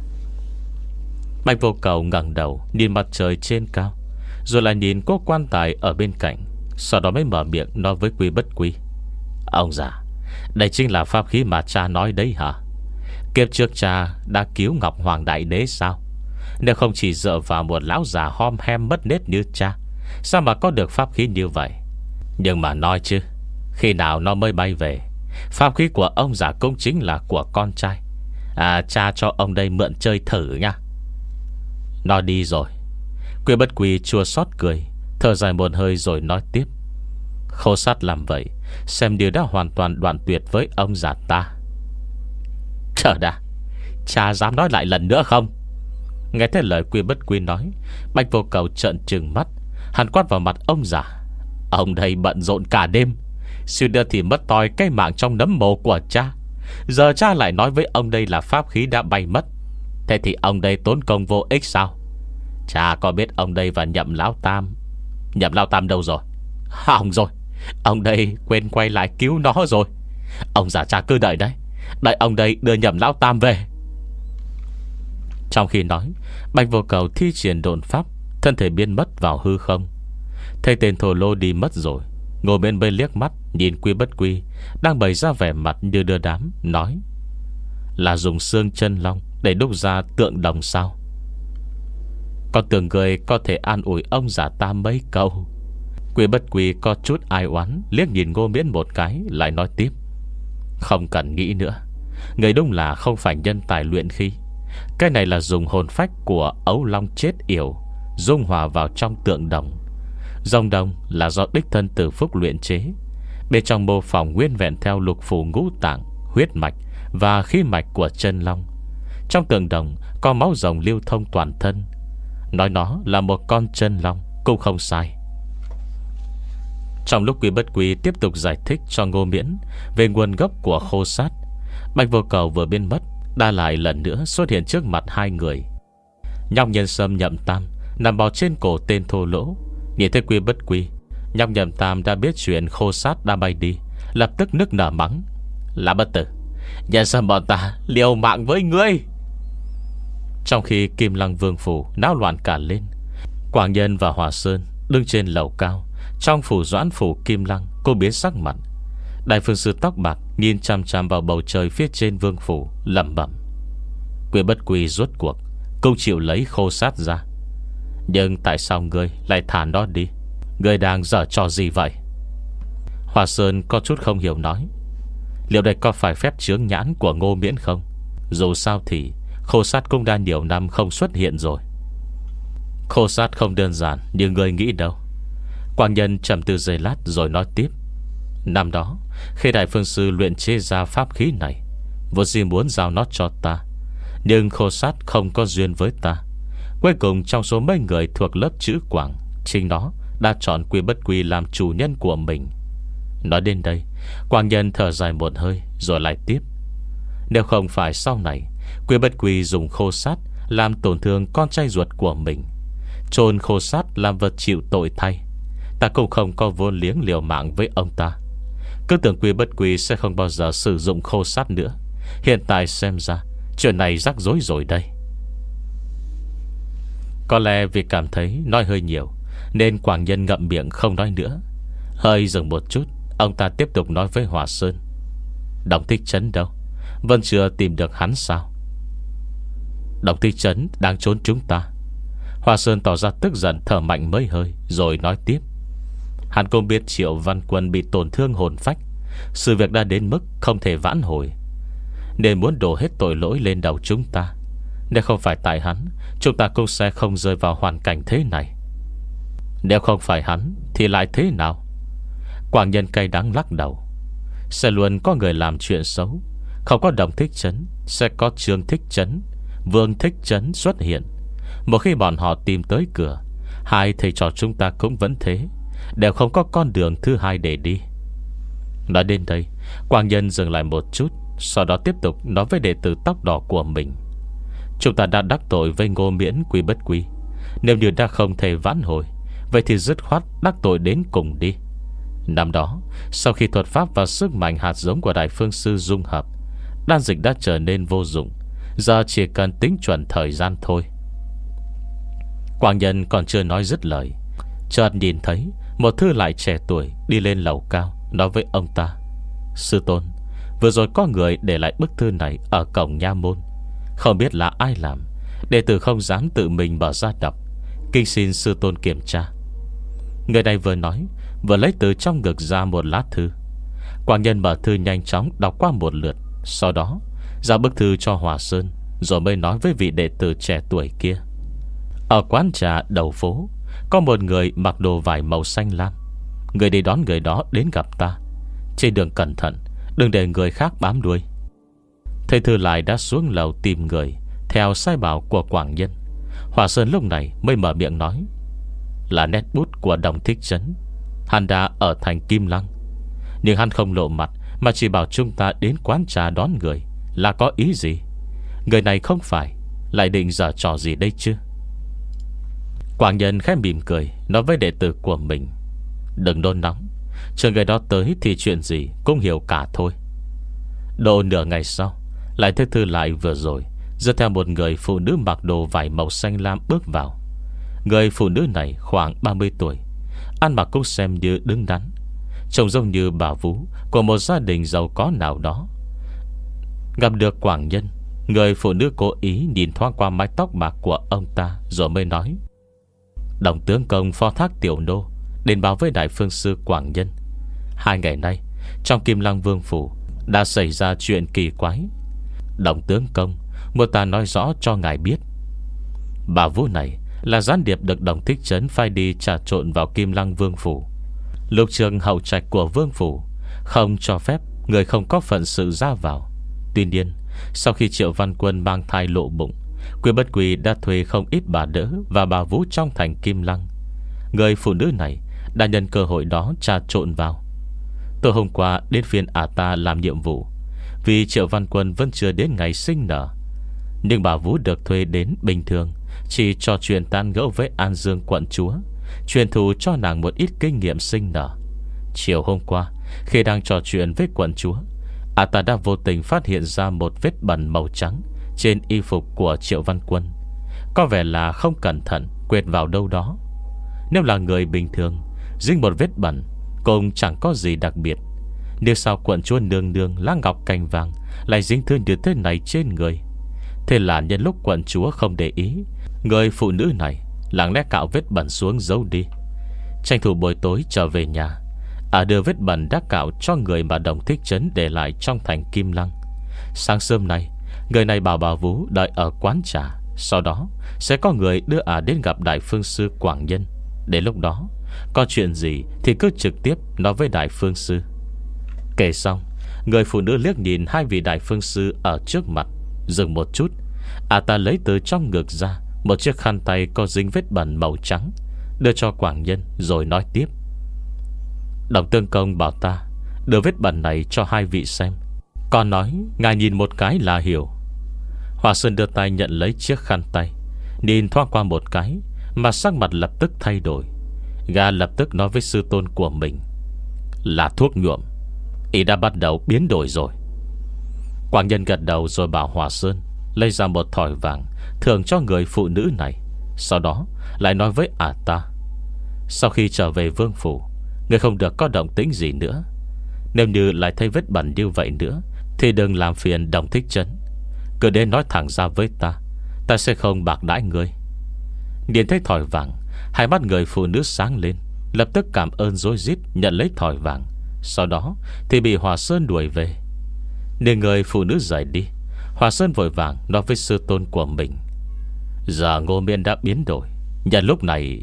Bạch Vô Cầu ngẩng đầu nhìn mặt trời trên cao, rồi lại nhìn cô quan tài ở bên cạnh, sau đó mới mở miệng nói với Quy Bất Quy: Ông già, đây chính là pháp khí mà cha nói đấy hả? Kiếp trước cha đã cứu Ngọc Hoàng Đại Đế sao? Nếu không chỉ dựa vào một lão già hom hem mất nết như cha, sao mà có được pháp khí như vậy? Nhưng mà nói chứ, khi nào nó mới bay về? Pháp khí của ông già cũng chính là của con trai. À, cha cho ông đây mượn chơi thử nha. Nó đi rồi. Quy Bất Quy chua xót cười, thở dài một hơi rồi nói tiếp: Khô sát làm vậy, xem điều đã hoàn toàn đoạn tuyệt với ông già ta. Chờ đã, cha dám nói lại lần nữa không? Nghe thấy lời Quy Bất Quy nói, Bạch Vô Cầu trợn trừng mắt, hắn quát vào mặt ông già: Ông đây bận rộn cả đêm, suýt nữa thì mất toi cái mạng trong nấm mồ của cha. Giờ cha lại nói với ông đây là pháp khí đã bay mất. Thế thì ông đây tốn công vô ích sao? Cha có biết ông đây và Nhậm Lão Tam? Nhậm Lão Tam đâu rồi? Hỏng rồi, ông đây quên quay lại cứu nó rồi. Ông già cha cứ đợi đấy, đợi ông đây đưa Nhậm Lão Tam về. Trong khi nói, Bạch Vô Cầu thi triển độn pháp, thân thể biến mất vào hư không. Thấy tên thổ lô đi mất rồi, ngồi bên bên liếc mắt nhìn Quy Bất Quy đang bày ra vẻ mặt như đưa đám, nói: Là dùng xương chân long để đúc ra tượng đồng sao? Con tưởng người có thể an ủi ông già ta mấy câu. Quy Bất Quy có chút ai oán liếc nhìn Ngô Miễn một cái, lại nói tiếp: Không cần nghĩ nữa, người đúng là không phải nhân tài luyện khí. Cái này là dùng hồn phách của ấu long chết yểu dung hòa vào trong tượng đồng. Rồng đồng là do đích thân Từ Phúc luyện chế, bên trong mô phỏng nguyên vẹn theo lục phủ ngũ tạng, huyết mạch và khí mạch của chân long. Trong tượng đồng có máu rồng lưu thông toàn thân. Nói nó là một con chân long cũng không sai. Trong lúc Quy Bất Quy tiếp tục giải thích cho Ngô Miễn về nguồn gốc của khô sát, Bạch Vô Cầu vừa biến mất, đã lại lần nữa xuất hiện trước mặt hai người. Nhóc Nhân Sâm Nhậm Tam nằm bò trên cổ tên thô lỗ. Nhìn thấy Quy Bất Quy, nhóc Nhậm Tam đã biết chuyện khô sát đã bay đi, lập tức nức nở mắng: Là bất tử, Nhân Sâm bọn ta liều mạng với ngươi. Trong khi Kim Lăng Vương phủ náo loạn cả lên, Quảng Nhân và Hòa Sơn đứng trên lầu cao trong phủ Doãn phủ Kim Lăng, cô biến sắc mặt. Đại phương sư tóc bạc nhìn chằm chằm vào bầu trời phía trên vương phủ, lẩm bẩm: Quy Bất Quy rốt cuộc cũng chịu lấy khô sát ra. Nhưng tại sao ngươi lại thả nó đi? Ngươi đang giở trò gì vậy? Hòa Sơn có chút không hiểu nói: liệu đây có phải phép chướng nhãn của Ngô Miễn không? Dù sao thì Khô Sát cũng đã nhiều năm không xuất hiện rồi. Khô Sát không đơn giản như người nghĩ đâu. Quang Nhân trầm tư giây lát rồi nói tiếp: năm đó khi Đại Phương Sư luyện chế ra pháp khí này, vốn dĩ muốn giao nó cho ta, nhưng Khô Sát không có duyên với ta. Cuối cùng trong số mấy người thuộc lớp chữ Quảng, chính nó đã chọn Quy Bất Quy làm chủ nhân của mình. Nói đến đây, Quang Nhân thở dài một hơi rồi lại tiếp: nếu không phải sau này Quy Bất Quy dùng Khô Sát làm tổn thương con trai ruột của mình, chôn Khô Sát làm vật chịu tội thay, ta cũng không có vốn liếng liều mạng với ông ta. Cứ tưởng Quy Bất Quy sẽ không bao giờ sử dụng Khô Sát nữa. Hiện tại xem ra chuyện này rắc rối rồi đây. Có lẽ vì cảm thấy nói hơi nhiều nên Quảng Nhân ngậm miệng không nói nữa. Hơi dừng một chút, ông ta tiếp tục nói với Hòa Sơn: Đồng Thích Trấn đâu? Vẫn chưa tìm được hắn sao? Đồng Thích Trấn đang trốn chúng ta. Hòa Sơn tỏ ra tức giận, thở mạnh mấy hơi rồi nói tiếp: hắn cũng biết Triệu Văn Quân bị tổn thương hồn phách, sự việc đã đến mức không thể vãn hồi, nên muốn đổ hết tội lỗi lên đầu chúng ta. Nếu không phải tại hắn, chúng ta cũng sẽ không rơi vào hoàn cảnh thế này. Nếu không phải hắn thì lại thế nào? Quảng Nhân cay đắng lắc đầu: sẽ luôn có người làm chuyện xấu. Không có Đồng Thích Trấn, sẽ có Trương Thích Trấn, Vương Thích Trấn xuất hiện. Một khi bọn họ tìm tới cửa, hai thầy trò chúng ta cũng vẫn thế, đều không có con đường thứ hai để đi. Nói đến đây, Quảng Nhân dừng lại một chút, sau đó tiếp tục nói với đệ tử tóc đỏ của mình: chúng ta đã đắc tội với Ngô Miễn Quy Bất Quy. Nếu như đã không thể vãn hồi, vậy thì dứt khoát đắc tội đến cùng đi. Năm đó, sau khi thuật pháp và sức mạnh hạt giống của Đại Phương Sư dung hợp, đan dịch đã trở nên vô dụng. Giờ chỉ cần tính chuẩn thời gian thôi. Quảng Nhân còn chưa nói dứt lời, chợt nhìn thấy một thư lại trẻ tuổi đi lên lầu cao, nói với ông ta: sư tôn, vừa rồi có người để lại bức thư này ở cổng nha môn. Không biết là ai làm, đệ tử không dám tự mình mở ra đọc, kinh xin sư tôn kiểm tra. Người này vừa nói vừa lấy từ trong ngực ra một lá thư. Quảng Nhân mở thư nhanh chóng đọc qua một lượt, sau đó giao bức thư cho Hòa Sơn, rồi mới nói với vị đệ tử trẻ tuổi kia: ở quán trà đầu phố có một người mặc đồ vải màu xanh lam. Người đi đón người đó đến gặp ta. Trên đường cẩn thận, đừng để người khác bám đuôi. Thầy thư lại đã xuống lầu tìm người theo sai bảo của Quảng Nhân. Hòa Sơn lúc này mới mở miệng nói: là nét bút của Đồng Thích Trấn. Hắn đã ở thành Kim Lăng, nhưng hắn không lộ mặt, mà chỉ bảo chúng ta đến quán trà đón người. Là có ý gì? Người này không phải lại định giở trò gì đây chứ? Quảng Nhân khẽ mỉm cười, nói với đệ tử của mình: đừng nôn nóng, chờ người đó tới thì chuyện gì cũng hiểu cả thôi. Độ nửa ngày sau, lại thấy thư lại vừa rồi dẫn theo một người phụ nữ mặc đồ vải màu xanh lam bước vào. Người phụ nữ này khoảng ba mươi tuổi, ăn mặc cũng xem như đứng đắn, trông giống như bà vú của một gia đình giàu có nào đó. Gặp được Quảng Nhân, người phụ nữ cố ý nhìn thoáng qua mái tóc bạc của ông ta, rồi mới nói: Đồng tướng công phó thác tiểu nô đến báo với Đại Phương Sư Quảng Nhân, hai ngày nay trong Kim Lăng Vương phủ đã xảy ra chuyện kỳ quái. Đồng tướng công muốn ta nói rõ cho ngài biết. Bà vũ này là gián điệp được Đồng Thích Trấn phái đi trà trộn vào Kim Lăng Vương phủ. Lục trường hậu trạch của Vương phủ không cho phép người không có phận sự ra vào. Tuy nhiên, sau khi Triệu Văn Quân mang thai lộ bụng, Quy Bất Quy đã thuê không ít bà đỡ và bà vũ trong thành Kim Lăng. Người phụ nữ này đã nhân cơ hội đó trà trộn vào. Tối hôm qua đến phiên ả ta làm nhiệm vụ, vì Triệu Văn Quân vẫn chưa đến ngày sinh nở. Nhưng bà vũ được thuê đến bình thường, chỉ trò chuyện tan gẫu với An Dương quận chúa, truyền thụ cho nàng một ít kinh nghiệm sinh nở. Chiều hôm qua, khi đang trò chuyện với quận chúa, ả ta đã vô tình phát hiện ra một vết bẩn màu trắng trên y phục của Triệu Văn Quân. Có vẻ là không cẩn thận quệt vào đâu đó. Nếu là người bình thường, dính một vết bẩn cũng chẳng có gì đặc biệt. Nhưng sao quận chúa nương nương lá ngọc cành vàng lại dính thương như thế này trên người? Thế là nhân lúc quận chúa không để ý, người phụ nữ này lặng lẽ cạo vết bẩn xuống giấu đi. Tranh thủ buổi tối trở về nhà, À đưa vết bẩn đã cạo cho người mà Đồng Thích Trấn để lại trong thành Kim Lăng. Sáng sớm nay, người này bảo bà Vú đợi ở quán trà. Sau đó sẽ có người đưa à đến gặp Đại Phương Sư Quảng Nhân. Đến lúc đó có chuyện gì thì cứ trực tiếp nói với Đại Phương Sư. Kể xong, người phụ nữ liếc nhìn hai vị Đại Phương Sư ở trước mặt, dừng một chút. À ta lấy từ trong ngực ra một chiếc khăn tay có dính vết bẩn màu trắng, đưa cho Quảng Nhân rồi nói tiếp. Đồng Tương Công bảo ta đưa vết bẩn này cho hai vị xem. Còn nói ngài nhìn một cái là hiểu. Hòa Sơn đưa tay nhận lấy chiếc khăn tay, nhìn thoáng qua một cái mà sắc mặt lập tức thay đổi. Gã lập tức nói với sư tôn của mình. Là thuốc nhuộm, ý đã bắt đầu biến đổi rồi. Quảng Nhân gật đầu rồi bảo Hòa Sơn lấy ra một thỏi vàng thưởng cho người phụ nữ này. Sau đó lại nói với ả ta. Sau khi trở về vương phủ, người không được có động tĩnh gì nữa. Nếu như lại thấy vết bẩn như vậy nữa thì đừng làm phiền Đồng Thích Trấn. Cứ đến nói thẳng ra với ta, ta sẽ không bạc đãi người. Nhìn thấy thỏi vàng, hai mắt người phụ nữ sáng lên, lập tức cảm ơn rối rít nhận lấy thỏi vàng. Sau đó thì bị Hòa Sơn đuổi về. Nên người phụ nữ rời đi, Hòa Sơn vội vàng nói với sư tôn của mình. Giờ Ngô Miên đã biến đổi, nhận lúc này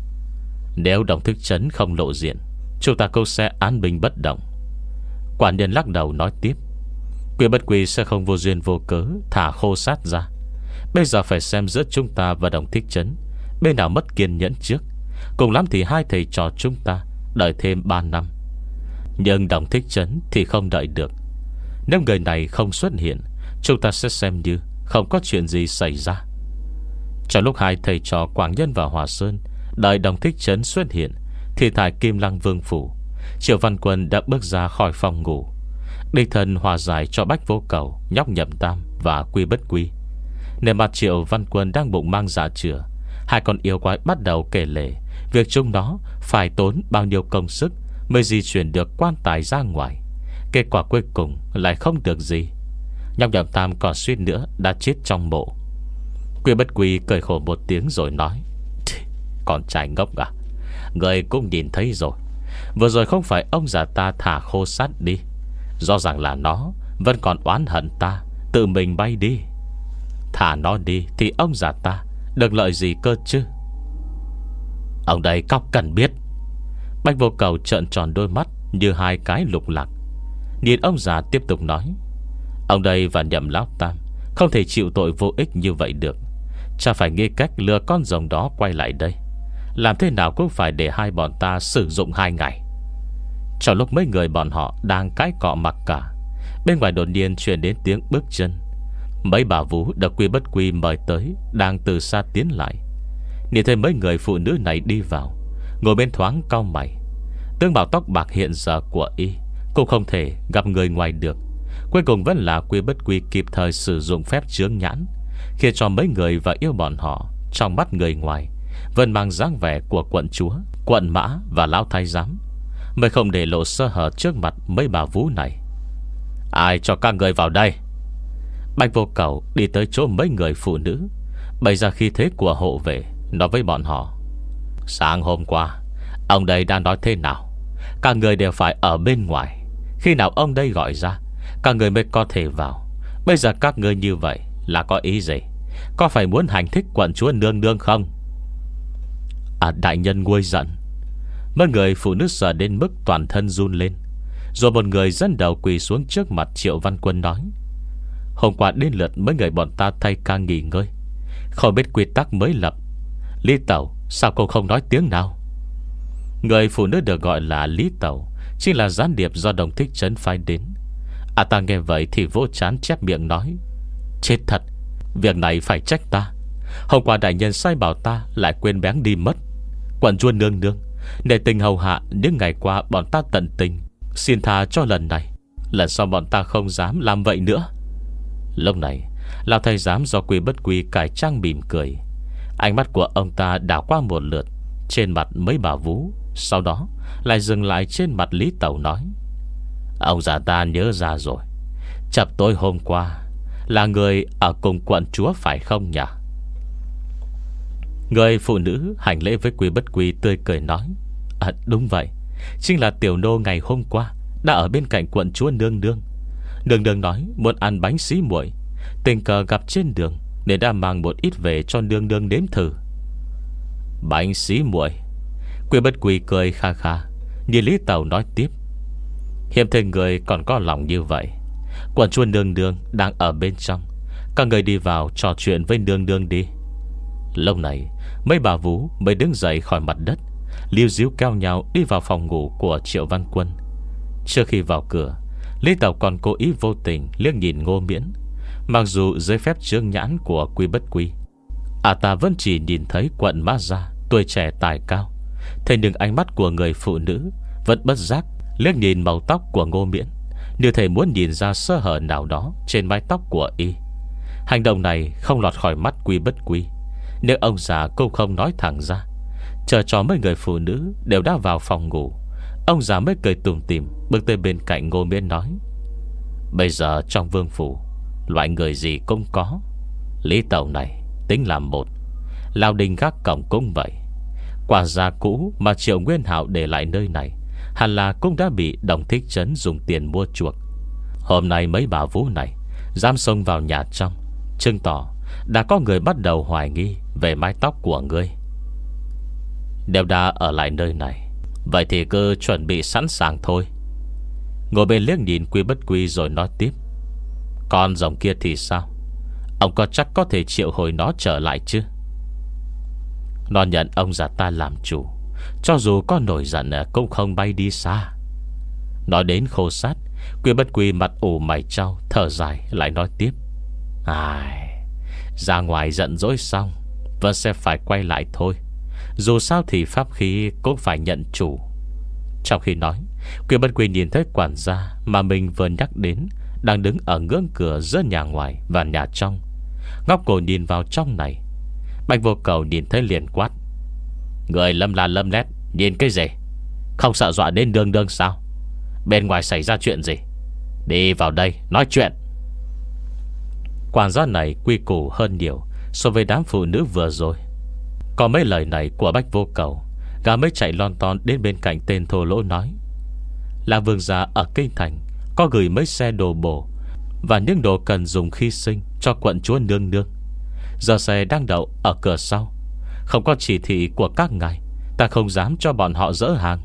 nếu Đồng Thích Trấn không lộ diện, chúng ta cũng sẽ án binh bất động. Quản nhân lắc đầu nói tiếp. Quy Bất Quy sẽ không vô duyên vô cớ thả khô sát ra. Bây giờ phải xem giữa chúng ta và Đồng Thích Trấn bên nào mất kiên nhẫn trước. Cùng lắm thì hai thầy trò chúng ta đợi thêm ba năm. Nhưng Đồng Thích Trấn thì không đợi được. Nếu người này không xuất hiện, chúng ta sẽ xem như không có chuyện gì xảy ra. Trong lúc hai thầy trò Quảng Nhân và Hòa Sơn đợi Đồng Thích Trấn xuất hiện, thì tại Kim Lăng Vương phủ, Triệu Văn Quân đã bước ra khỏi phòng ngủ, đích thân hòa giải cho Bách Vô Cầu, Nhóc Nhậm Tam và Quy Bất Quy. Nên mặt Triệu Văn Quân đang bụng mang dạ chửa, hai con yêu quái bắt đầu kể lể việc chúng nó phải tốn bao nhiêu công sức mới di chuyển được quan tài ra ngoài. Kết quả cuối cùng lại không được gì. Nhóc Nhậm Tam còn suýt nữa đã chết trong mộ. Quy Bất Quy cười khổ một tiếng rồi nói. Con trai ngốc à, người cũng nhìn thấy rồi. Vừa rồi không phải ông già ta thả khô sát đi, rõ ràng là nó vẫn còn oán hận ta, tự mình bay đi. Thả nó đi thì ông già ta được lợi gì cơ chứ? Ông đây cóc cần biết. Bách Vô Cầu trợn tròn đôi mắt như hai cái lục lạc, nhìn ông già tiếp tục nói. Ông đây và Nhậm Lão Tam không thể chịu tội vô ích như vậy được. Cha phải nghĩ cách lừa con rồng đó quay lại đây. Làm thế nào cũng phải để hai bọn ta sử dụng hai ngày. Trong lúc mấy người bọn họ đang cãi cọ mặc cả, bên ngoài đột nhiên truyền đến tiếng bước chân. Mấy bà vú được Quy Bất Quy mời tới đang từ xa tiến lại. Nhìn thấy mấy người phụ nữ này đi vào, ngồi bên thoáng cau mày. Tướng bảo tóc bạc hiện giờ của y cũng không thể gặp người ngoài được. Cuối cùng vẫn là Quy Bất Quy kịp thời sử dụng phép chướng nhãn, khiến cho mấy người và yêu bọn họ trong mắt người ngoài vẫn mang dáng vẻ của quận chúa, quận mã và lão thái giám, mới không để lộ sơ hở trước mặt mấy bà vú này. Ai cho các người vào đây? Bạch Vô Cầu đi tới chỗ mấy người phụ nữ, bày ra khí thế của hộ vệ, nói với bọn họ. Sáng hôm qua ông đây đang nói thế nào? Các người đều phải ở bên ngoài. Khi nào ông đây gọi ra, các người mới có thể vào. Bây giờ các người như vậy là có ý gì? Có phải muốn hành thích quận chúa nương nương không? À, đại nhân nguôi giận. Mấy người phụ nữ sợ đến mức toàn thân run lên. Rồi một người dẫn đầu quỳ xuống trước mặt Triệu Văn Quân nói. Hôm qua đến lượt mấy người bọn ta thay ca nghỉ ngơi, không biết quy tắc mới lập. Lý Tẩu, sao cô không nói tiếng nào? Người phụ nữ được gọi là Lý Tẩu chính là gián điệp do Đồng Thích Trấn phái đến. À ta nghe vậy thì vỗ trán chép miệng nói. Chết thật, việc này phải trách ta. Hôm qua đại nhân sai bảo ta lại quên bén đi mất. Quận chúa nương nương, để tình hầu hạ những ngày qua bọn ta tận tình, xin tha cho lần này. Lần sau bọn ta không dám làm vậy nữa. Lúc này lão thầy giám do Quy Bất Quy cải trang mỉm cười. Ánh mắt của ông ta đảo qua một lượt trên mặt mấy bà vú, sau đó lại dừng lại trên mặt Lý Tẩu nói. Ông già ta nhớ ra rồi. Chập tối hôm qua là người ở cùng quận chúa phải không nhỉ? Người phụ nữ hành lễ với Quy Bất Quy tươi cười nói. À, đúng vậy. chính là tiểu nô ngày hôm qua đã ở bên cạnh quận chúa nương nương. Nương nương nói muốn ăn bánh xí muội, tình cờ gặp trên đường nên đã mang một ít về cho nương nương nếm thử. Bánh xí muội? Quy Bất Quy cười kha kha, nhìn Lý Tẩu nói tiếp: hiếm thấy người còn có lòng như vậy. Quận chúa nương nương đang ở bên trong, các người đi vào trò chuyện với nương nương đi. Lúc này mấy bà vú mới đứng dậy khỏi mặt đất, líu díu kéo nhau đi vào phòng ngủ của Triệu Văn Quân. Trước khi vào cửa, Lý Tẩu còn cố ý vô tình liếc nhìn Ngô Miễn. Mặc dù dưới phép chướng nhãn của Quy Bất Quy, à ta vẫn chỉ nhìn thấy quận Mã Gia tuổi trẻ tài cao, thế nhưng ánh mắt của người phụ nữ vẫn bất giác liếc nhìn màu tóc của Ngô Miễn, như thể muốn nhìn ra sơ hở nào đó trên mái tóc của y. Hành động này không lọt khỏi mắt Quy Bất Quy, nhưng ông già cũng không nói thẳng ra. Chờ cho mấy người phụ nữ đều đã vào phòng ngủ, ông già mới cười tủm tỉm bước tới bên cạnh Ngô Miễn nói: bây giờ trong vương phủ, loại người gì cũng có. Lý Tẩu này tính là một, Lao Đình gác cổng cũng vậy. Quả gia cũ mà Triệu Nguyên Hạo để lại nơi này hẳn là cũng đã bị Đồng Thích Trấn dùng tiền mua chuộc. Hôm nay mấy bà vú này dám xông vào nhà trong, chứng tỏ đã có người bắt đầu hoài nghi về mái tóc của ngươi. Đều đã ở lại nơi này, vậy thì cứ chuẩn bị sẵn sàng thôi. Ngồi bên liếc nhìn Quy Bất Quy rồi nói tiếp: con rồng kia thì sao? Ông có chắc có thể triệu hồi nó trở lại chứ? Nó nhận ông già ta làm chủ, cho dù có nổi giận cũng không bay đi xa. Nói đến khô sát, Quy Bất Quy mặt ủ mày trao, thở dài lại nói tiếp: ai, ra ngoài giận dỗi xong vẫn sẽ phải quay lại thôi. Dù sao thì pháp khí cũng phải nhận chủ. Trong khi nói, Quy Bất Quy nhìn thấy quản gia mà mình vừa nhắc đến đang đứng ở ngưỡng cửa giữa nhà ngoài và nhà trong, ngóc cổ nhìn vào trong này. Bạch Vô Cầu nhìn thấy liền quát: người lâm la lâm lét nhìn cái gì? Không sợ dọa đến nương nương sao? Bên ngoài xảy ra chuyện gì? Đi vào đây nói chuyện. Quản gia này quy củ hơn nhiều so với đám phụ nữ vừa rồi. Có mấy lời này của Bạch Vô Cầu, gã mới chạy lon ton đến bên cạnh tên thô lỗ nói: là vương gia ở kinh thành có gửi mấy xe đồ bổ và những đồ cần dùng khi sinh cho quận chúa nương nương. Giờ xe đang đậu ở cửa sau, không có chỉ thị của các ngài, ta không dám cho bọn họ dỡ hàng.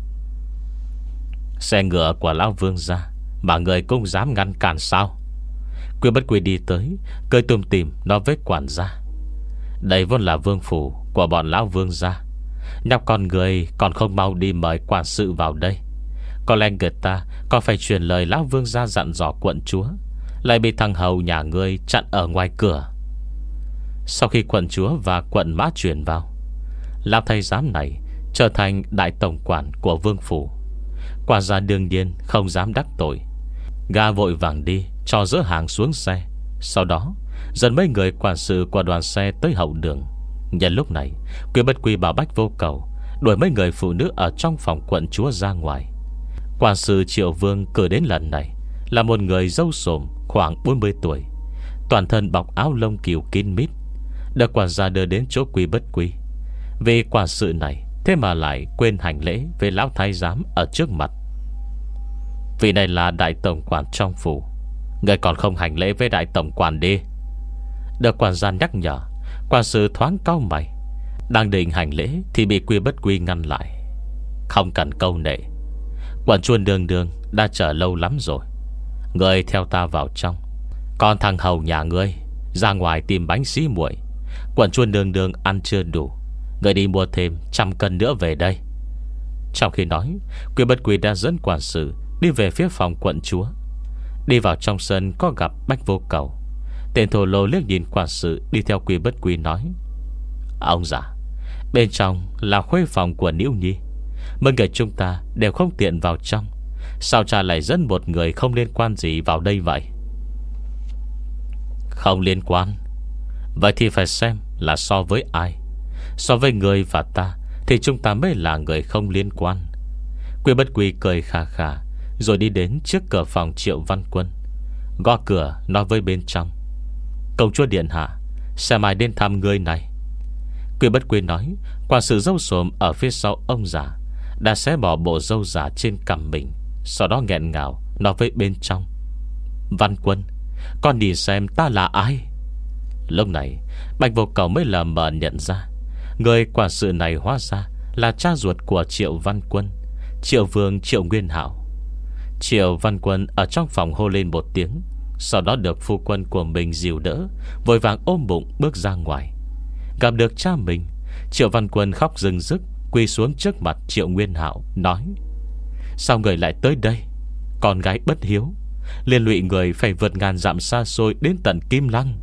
Xe ngựa của lão vương gia mà người cũng dám ngăn cản sao? Quy Bất Quy đi tới, cười tùm tìm nói với quản gia: đây vốn là vương phủ của bọn lão vương gia, nhóc con người còn không mau đi mời quản sự vào đây. Có lẽ người ta còn phải truyền lời lão vương gia dặn dò quận chúa, lại bị thằng hầu nhà ngươi chặn ở ngoài cửa. Sau khi quận chúa và quận mã truyền vào, lão thái giám này trở thành đại tổng quản của vương phủ. Quản gia đương nhiên không dám đắc tội, gã vội vàng đi cho dỡ hàng xuống xe. Sau đó dẫn mấy người quản sự của đoàn xe tới hậu đường. Nhân lúc này, Quy Bất Quy bảo Bách Vô Cầu đuổi mấy người phụ nữ ở trong phòng quận chúa ra ngoài. Quản sự Triệu Vương cử đến lần này là một người râu xồm khoảng bốn mươi tuổi, toàn thân bọc áo lông cừu kín mít, được quản gia đưa đến chỗ Quy Bất Quy. Vì quản sự này thế mà lại quên hành lễ với lão thái giám ở trước mặt. Vì này là đại tổng quản trong phủ, người còn không hành lễ với đại tổng quản đi. Được quản gia nhắc nhở, quản sự thoáng cau mày, đang định hành lễ thì bị Quy Bất Quy ngăn lại: không cần câu nệ, quận chúa nương nương đã chờ lâu lắm rồi, người theo ta vào trong. Còn thằng hầu nhà ngươi ra ngoài tìm bánh xí muội, quận chúa nương nương ăn chưa đủ, người đi mua thêm trăm cân nữa về đây. Trong khi nói, Quy Bất Quy đã dẫn quản sự đi về phía phòng quận chúa. Đi vào trong sân có gặp Bách Vô Cầu. Tên thổ lô liếc nhìn quản sự đi theo Quy Bất Quy nói: ông già, bên trong là khuê phòng của Niễu Nhi, mấy người chúng ta đều không tiện vào trong, sao cha lại dẫn một người không liên quan gì vào đây vậy? Không liên quan? Vậy thì phải xem là so với ai. So với người và ta thì chúng ta mới là người không liên quan. Quy Bất Quy cười khà khà, rồi đi đến trước cửa phòng Triệu Văn Quân, gõ cửa nói với bên trong: công chúa điện hạ, sẽ mai đến thăm người này. Quy Bất Quy nói, quản sự râu xồm ở phía sau ông già đã xé bỏ bộ râu giả trên cằm mình. Sau đó nghẹn ngào nói với bên trong: Văn Quân, con nhìn xem ta là ai. Lúc này Bạch Vô Cầu mới lờ mờ nhận ra người quản sự này hóa ra là cha ruột của Triệu Văn Quân, Triệu Vương Triệu Nguyên Hạo. Triệu Văn Quân ở trong phòng hô lên một tiếng, sau đó được phu quân của mình dìu đỡ, vội vàng ôm bụng bước ra ngoài. Gặp được cha mình, Triệu Văn Quân khóc rưng rức, quỳ xuống trước mặt Triệu Nguyên Hạo nói: Sao người lại tới đây? Con gái bất hiếu, liên lụy người phải vượt ngàn dặm xa xôi đến tận Kim Lăng.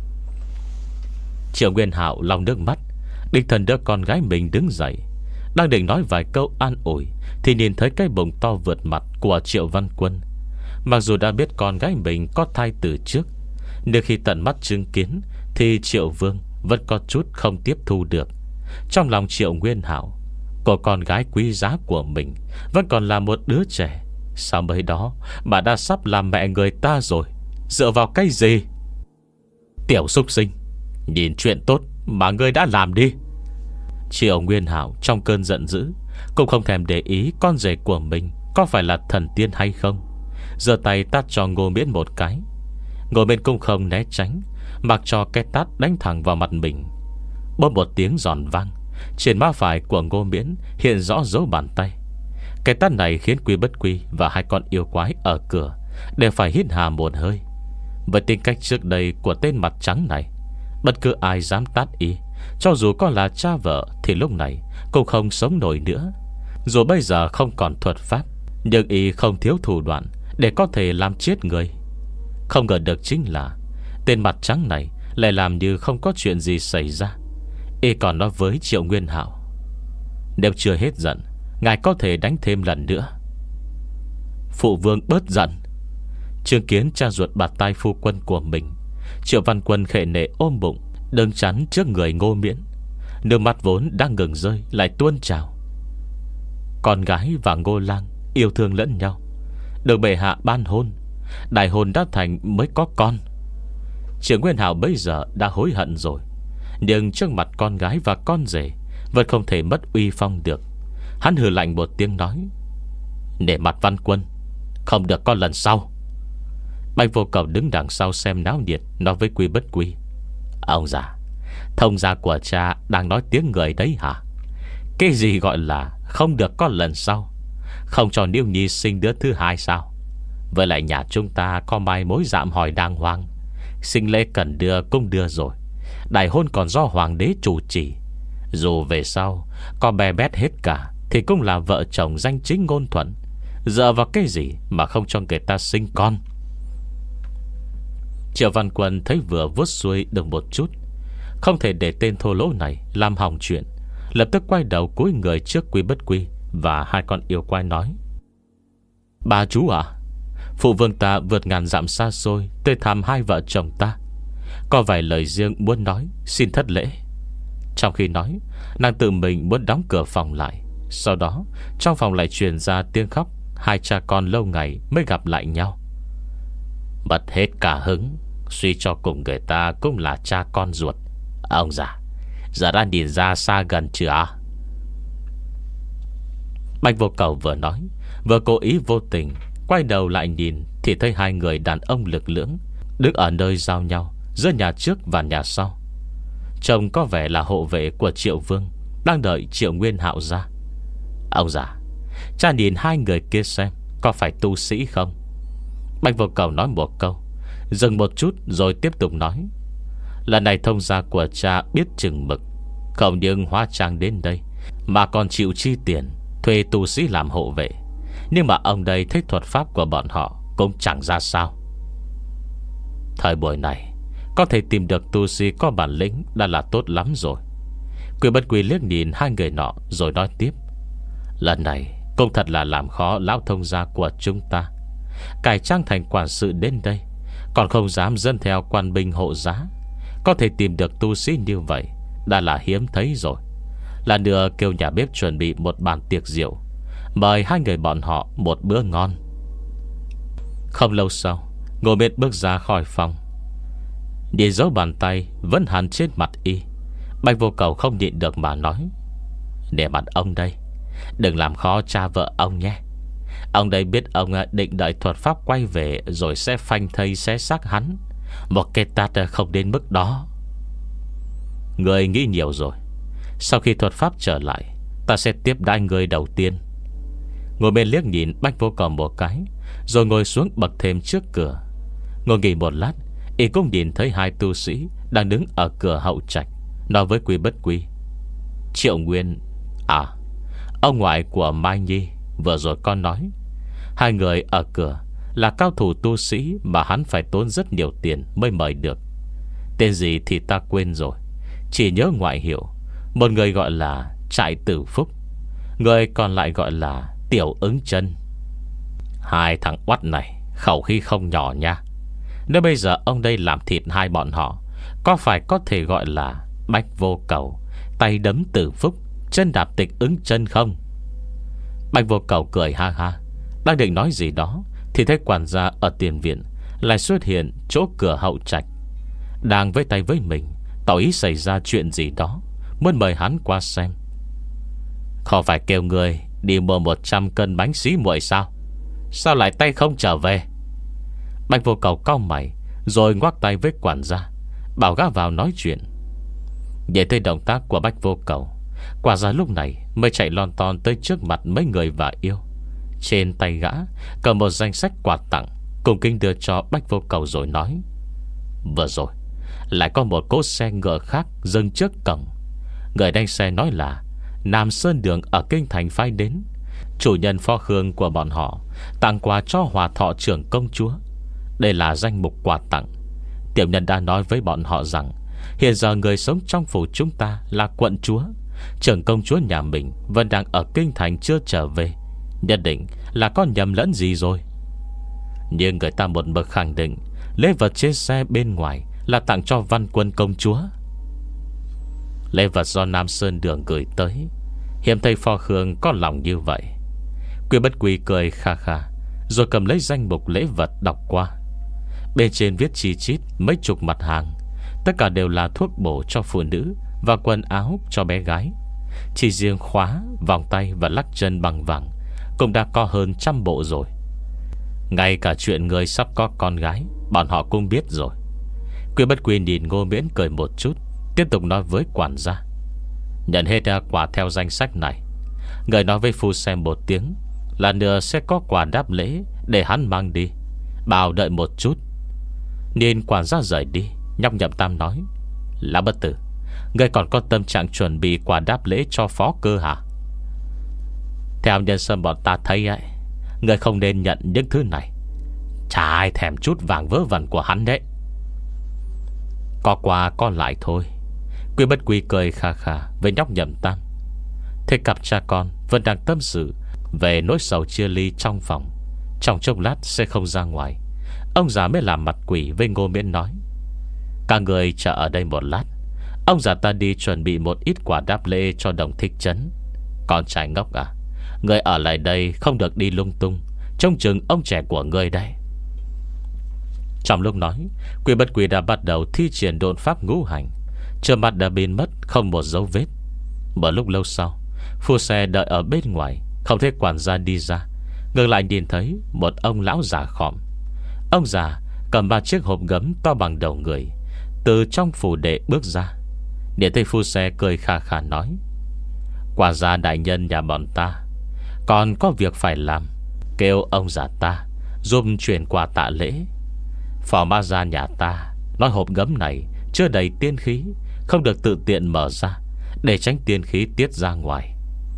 Triệu Nguyên Hạo lau nước mắt, đích thân đỡ con gái mình đứng dậy. Đang định nói vài câu an ủi thì nhìn thấy cái bụng to vượt mặt của Triệu Văn Quân. Mặc dù đã biết con gái mình có thai từ trước, nhưng khi tận mắt chứng kiến thì Triệu Vương vẫn có chút không tiếp thu được. Trong lòng Triệu Nguyên Hạo, cô con gái quý giá của mình vẫn còn là một đứa trẻ. Sao mới đó mà đã sắp làm mẹ người ta rồi? Dựa vào cái gì? Tiểu súc sinh, nhìn chuyện tốt mà ngươi đã làm đi. Triệu Nguyên Hạo trong cơn giận dữ cũng không thèm để ý con rể của mình có phải là thần tiên hay không. Giơ tay tát cho Ngô Miễn một cái. Ngô Miễn cũng không né tránh, mặc cho cái tát đánh thẳng vào mặt mình. Bốp một tiếng giòn vang, trên má phải của Ngô Miễn hiện rõ dấu bàn tay. Cái tát này khiến Quy Bất Quy và hai con yêu quái ở cửa đều phải hít hà một hơi. Với tính cách trước đây của tên mặt trắng này, bất cứ ai dám tát y, cho dù có là cha vợ, thì lúc này cũng không sống nổi nữa. Dù bây giờ không còn thuật pháp, nhưng y không thiếu thủ đoạn để có thể làm chết người. Không ngờ được chính là tên mặt trắng này lại làm như không có chuyện gì xảy ra. Y còn nói với Triệu Nguyên Hạo: Nếu chưa hết giận, ngài có thể đánh thêm lần nữa. Phụ vương bớt giận. Chứng kiến cha ruột bạt tai phu quân của mình, Triệu Văn Quân khệ nệ ôm bụng đứng chắn trước người Ngô Miễn. Nước mắt vốn đang ngừng rơi lại tuôn trào. Con gái và Ngô Lang yêu thương lẫn nhau, được bệ hạ ban hôn, đại hôn đã thành mới có con. Triệu Nguyên Hạo bây giờ đã hối hận rồi, nhưng trước mặt con gái và con rể vẫn không thể mất uy phong được. Hắn hừ lạnh một tiếng nói: Để mặt Văn Quân, không được có lần sau. Bạch Vô Cầu đứng đằng sau xem náo nhiệt, nói với Quy Bất Quy: Ông già, thông gia của cha đang nói tiếng người đấy hả? Cái gì gọi là không được có lần sau? Không cho Niêu Nhi sinh đứa thứ hai sao? Với lại nhà chúng ta có mai mối dạm hỏi đàng hoàng, sinh lễ cần đưa cũng đưa rồi, đại hôn còn do hoàng đế chủ trì. Dù về sau có bé bét hết cả thì cũng là vợ chồng danh chính ngôn thuận. Dựa vào cái gì mà không cho người ta sinh con? Triệu Văn Quân thấy vừa vuốt xuôi được một chút, không thể để tên thô lỗ này làm hỏng chuyện, lập tức quay đầu cúi người trước Quy Bất Quy và hai con yêu quái nói: Bà chú à, phụ vương ta vượt ngàn dặm xa xôi tới thăm hai vợ chồng ta, có vài lời riêng muốn nói, xin thất lễ. Trong khi nói, nàng tự mình muốn đóng cửa phòng lại. Sau đó trong phòng lại truyền ra tiếng khóc hai cha con lâu ngày mới gặp lại nhau. Bật hết cả hứng, suy cho cùng người ta cũng là cha con ruột. Ông già, giờ đã nhìn ra xa gần chưa à? Bạch Vô Cầu vừa nói, vừa cố ý vô tình quay đầu lại nhìn, thì thấy hai người đàn ông lực lưỡng đứng ở nơi giao nhau giữa nhà trước và nhà sau. Trông có vẻ là hộ vệ của Triệu Vương, đang đợi Triệu Nguyên Hạo ra. Ông già, cha nhìn hai người kia xem có phải tu sĩ không? Bạch Vô Cầu nói một câu, dừng một chút rồi tiếp tục nói: Lần này thông gia của cha biết chừng mực, không những hóa trang đến đây mà còn chịu chi tiền thuê tu sĩ làm hộ vệ. Nhưng mà ông đây thấy thuật pháp của bọn họ cũng chẳng ra sao. Thời buổi này có thể tìm được tu sĩ có bản lĩnh đã là tốt lắm rồi. Quy Bất Quy liếc nhìn hai người nọ rồi nói tiếp: Lần này cũng thật là làm khó lão thông gia của chúng ta. Cải trang thành quản sự đến đây, còn không dám dẫn theo quan binh hộ giá. Có thể tìm được tu sĩ như vậy đã là hiếm thấy rồi. Là nữa kêu nhà bếp chuẩn bị một bàn tiệc rượu, mời hai người bọn họ một bữa ngon. Không lâu sau, Ngô Miễn bước ra khỏi phòng, nhìn dấu bàn tay vẫn hằn trên mặt y. Bạch Vô Cầu không nhịn được mà nói: Để mặt ông đây, Đừng làm khó cha vợ ông nhé. Ông đây biết ông định đợi thuật pháp quay về rồi sẽ phanh thây xé xác hắn. Một cái tát không đến mức đó. Người nghĩ nhiều rồi. Sau khi thuật pháp trở lại, ta sẽ tiếp đãi người đầu tiên. Ngồi bên liếc nhìn Bách Vô Cầu một cái, rồi ngồi xuống bậc thềm trước cửa. Ngồi nghỉ một lát, y cũng nhìn thấy hai tu sĩ đang đứng ở cửa hậu trạch, nói với Quy Bất Quy: Triệu Nguyên, à, ông ngoại của Mai Nhi vừa rồi con nói hai người ở cửa là cao thủ tu sĩ mà hắn phải tốn rất nhiều tiền mới mời được. Tên gì thì ta quên rồi, chỉ nhớ ngoại hiệu. Một người gọi là Trại Tử Phúc, người còn lại gọi là Tiểu Ứng Chân. Hai thằng oắt này khẩu khí không nhỏ nha. Nếu bây giờ ông đây làm thịt hai bọn họ, có phải có thể gọi là Bách Vô Cầu, tay đấm Tử Phúc, chân đạp Tịch Ứng Chân không? Bách Vô Cầu cười ha ha, đang định nói gì đó thì thấy quản gia ở tiền viện lại xuất hiện chỗ cửa hậu trạch, đang với tay với mình, tỏ ý xảy ra chuyện gì đó, muốn mời hắn qua xem. Không phải kêu người đi mua một trăm cân bánh xí muội sao? Sao lại tay không trở về? Bách Vô Cầu cau mày, rồi ngoắc tay với quản gia, bảo gã vào nói chuyện. Nhìn thấy động tác của Bách Vô Cầu, quản gia lúc này mới chạy lon ton tới trước mặt mấy người và yêu. Trên tay gã cầm một danh sách quà tặng, cùng kính đưa cho Bách Vô Cầu rồi nói: Vừa rồi lại có một cỗ xe ngựa khác dừng trước cổng. Người đánh xe nói là Nam Sơn Đường ở kinh thành phái đến. Chủ nhân Phó Khương của bọn họ tặng quà cho Hòa Thọ trưởng công chúa. Đây là danh mục quà tặng. Tiểu nhân đã nói với bọn họ rằng hiện giờ người sống trong phủ chúng ta là quận chúa, trưởng công chúa nhà mình vẫn đang ở kinh thành chưa trở về. Nhất định là có nhầm lẫn gì rồi. Nhưng người ta một mực khẳng định lễ vật trên xe bên ngoài là tặng cho Văn Quân công chúa. Lễ vật do Nam Sơn Đường gửi tới. Hiếm thấy Phó Khương có lòng như vậy. Quy Bất Quy cười kha kha, rồi cầm lấy danh mục lễ vật đọc qua. Bên trên viết chi chít mấy chục mặt hàng, tất cả đều là thuốc bổ cho phụ nữ và quần áo cho bé gái. Chỉ riêng khóa, vòng tay và lắc chân bằng vàng cũng đã có hơn trăm bộ rồi. Ngay cả chuyện người sắp có con gái bọn họ cũng biết rồi. Quy Bất Quy nhìn Ngô Miễn cười một chút, tiếp tục nói với quản gia: Nhận hết quà theo danh sách này, người nói với phu xem một tiếng là nửa sẽ có quà đáp lễ để hắn mang đi. Bảo đợi một chút. Nên quản gia rời đi, nhóc Nhậm Tam nói: Lão bất tử, người còn có tâm trạng chuẩn bị quà đáp lễ cho Phó Cơ hả? Theo nhân sâm bọn ta thấy ấy, người không nên nhận những thứ này. Chả ai thèm chút vàng vớ vẩn của hắn đấy. Có quà có lại thôi. Quy Bất Quy cười khà khà với nhóc Nhậm Tam. Thế cặp cha con vẫn đang tâm sự về nỗi sầu chia ly trong phòng. Trong chốc lát sẽ không ra ngoài. Ông già mới làm mặt quỷ với Ngô Miễn nói: Các người chờ ở đây một lát, ông già ta đi chuẩn bị một ít quà đáp lễ cho đồng Thích Trấn. Con trai ngốc à, người ở lại đây không được đi lung tung, trông chừng ông trẻ của người đây. Trong lúc nói, Quy Bất Quy đã bắt đầu thi triển độn pháp ngũ hành. Trước mặt đã biến mất không một dấu vết. Một lúc lâu sau, phu xe đợi ở bên ngoài, không thấy quản gia đi ra, ngược lại nhìn thấy một ông lão già khòm. Ông già cầm ba chiếc hộp gấm to bằng đầu người, từ trong phủ đệ bước ra. Để thấy phu xe cười khà khà nói: Quản gia đại nhân nhà bọn ta còn có việc phải làm, kêu ông già ta giúp chuyển quà tạ lễ. Phò ma gia nhà ta nói hộp gấm này chưa đầy tiên khí, không được tự tiện mở ra, để tránh tiên khí tiết ra ngoài.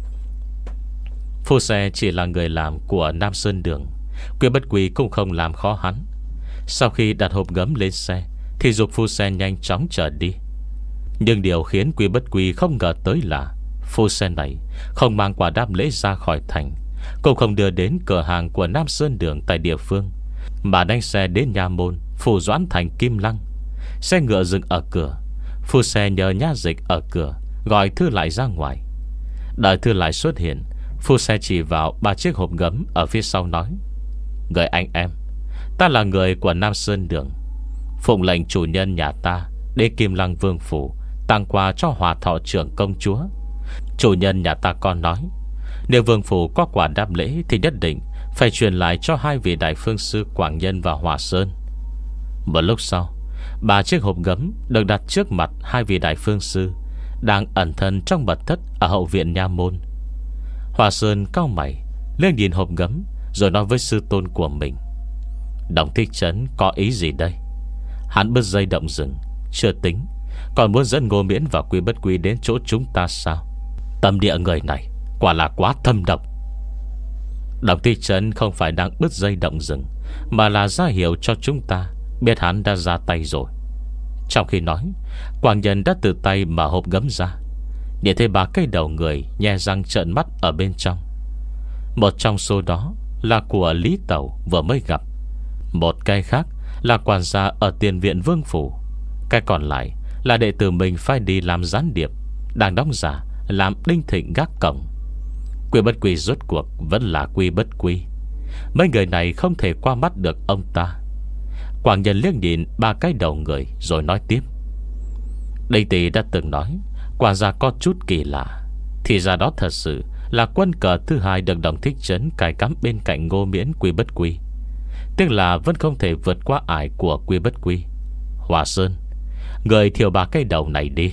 Phu xe chỉ là người làm của Nam Sơn Đường. Quy Bất Quy cũng không làm khó hắn. Sau khi đặt hộp gấm lên xe thì giục phu xe nhanh chóng trở đi. Nhưng điều khiến Quy Bất Quy không ngờ tới là phu xe này không mang quà đáp lễ ra khỏi thành, cũng không đưa đến cửa hàng của Nam Sơn Đường tại địa phương, mà đánh xe đến nhà môn phủ Doãn thành Kim Lăng. Xe ngựa dừng ở cửa. Phu xe nhờ nha dịch ở cửa gọi Thư Lại ra ngoài. Đợi Thư Lại xuất hiện, phu xe chỉ vào ba chiếc hộp gấm ở phía sau nói: Người anh em, ta là người của Nam Sơn Đường, phụng lệnh chủ nhân nhà ta đến Kim Lăng Vương phủ tặng quà cho Hòa Thọ trưởng công chúa. Chủ nhân nhà ta con nói Nếu vương phủ có quả đáp lễ thì nhất định phải truyền lại cho hai vị đại phương sư Quảng Nhân và Hòa Sơn. Một lúc sau, ba chiếc hộp gấm được đặt trước mặt hai vị đại phương sư đang ẩn thân trong mật thất ở hậu viện nha môn. Hòa Sơn cau mày lên nhìn hộp gấm, rồi nói với sư tôn của mình: Đồng Thích Trấn có ý gì đây? Hắn bứt dây động rừng chưa tính, còn muốn dẫn Ngô Miễn và Quy Bất Quy đến chỗ chúng ta sao? Tâm địa người này quả là quá thâm độc. Đồng Thích Trấn không phải đang bứt dây động rừng, mà là ra hiệu cho chúng ta biết hắn đã ra tay rồi. Trong khi nói, Quảng Nhân đã từ tay mở hộp gấm ra, nhìn thấy ba cây đầu người nhe răng trợn mắt ở bên trong. Một trong số đó là của Lý Tẩu vừa mới gặp, một cây khác là quản gia ở tiền viện vương phủ, cái còn lại là đệ tử mình phải đi làm gián điệp, đang đóng giả làm đinh thịnh gác cổng. Quy Bất Quy rốt cuộc vẫn là Quy Bất Quy. Mấy người này không thể qua mắt được ông ta. Quảng Nhân liếc nhìn ba cái đầu người rồi nói tiếp: Đinh tỷ đã từng nói quản gia có chút kỳ lạ, thì ra đó thật sự là quân cờ thứ hai được Đồng Thích Trấn cài cắm bên cạnh Ngô Miễn Quy Bất Quy. Tiếc là vẫn không thể vượt qua ải của Quy Bất Quy. Hòa Sơn, người thiêu ba cái đầu này đi.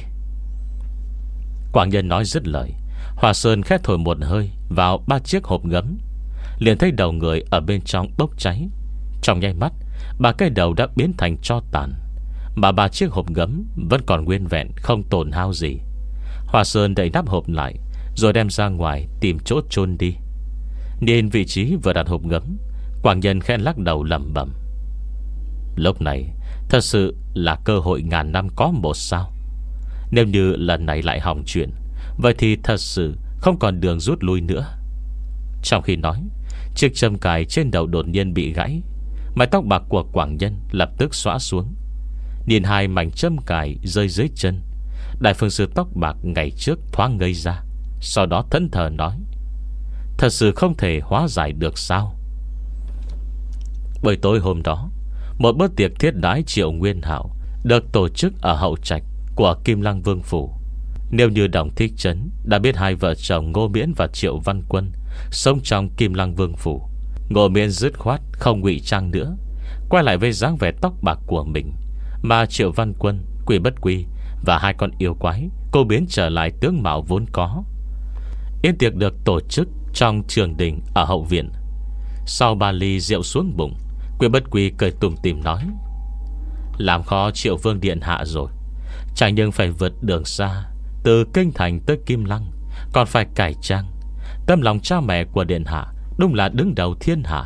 Quảng Nhân nói dứt lời, Hòa Sơn khét thổi một hơi vào ba chiếc hộp gấm, liền thấy đầu người ở bên trong bốc cháy. Trong nháy mắt, ba cái đầu đã biến thành tro tàn, mà ba chiếc hộp gấm vẫn còn nguyên vẹn, không tổn hao gì. Hòa Sơn đậy nắp hộp lại, rồi đem ra ngoài tìm chỗ chôn đi. Nhìn vị trí vừa đặt hộp gấm, Quảng Nhân khen lắc đầu lẩm bẩm: Lúc này thật sự là cơ hội ngàn năm có một sao. Nếu như lần này lại hỏng chuyện, vậy thì thật sự không còn đường rút lui nữa. Trong khi nói, chiếc châm cài trên đầu đột nhiên bị gãy. Mái tóc bạc của Quảng Nhân lập tức xõa xuống. Nhìn hai mảnh châm cài rơi dưới chân, đại phương sư tóc bạc ngày trước thoáng ngây ra, sau đó thẫn thờ nói: Thật sự không thể hóa giải được sao? Buổi tối hôm đó, một bữa tiệc thiết đãi Triệu Nguyên Hạo được tổ chức ở hậu trạch của Kim Lăng Vương phủ. Nếu như Đồng Thích Trấn đã biết hai vợ chồng Ngô Miễn và Triệu Văn Quân sống trong Kim Lăng Vương phủ, Ngô Miễn dứt khoát không ngụy trang nữa, quay lại với dáng vẻ tóc bạc của mình, mà Triệu Văn Quân, Quy Bất Quy và hai con yêu quái cô biến trở lại tướng mạo vốn có. Yến tiệc được tổ chức trong trường đình ở hậu viện. Sau ba ly rượu xuống bụng, Quy Bất Quy cười tủm tỉm nói: Làm khó Triệu Vương điện hạ rồi. Chẳng nhưng phải vượt đường xa, từ kinh thành tới Kim Lăng, còn phải cải trang. Tâm lòng cha mẹ của điện hạ đúng là đứng đầu thiên hạ.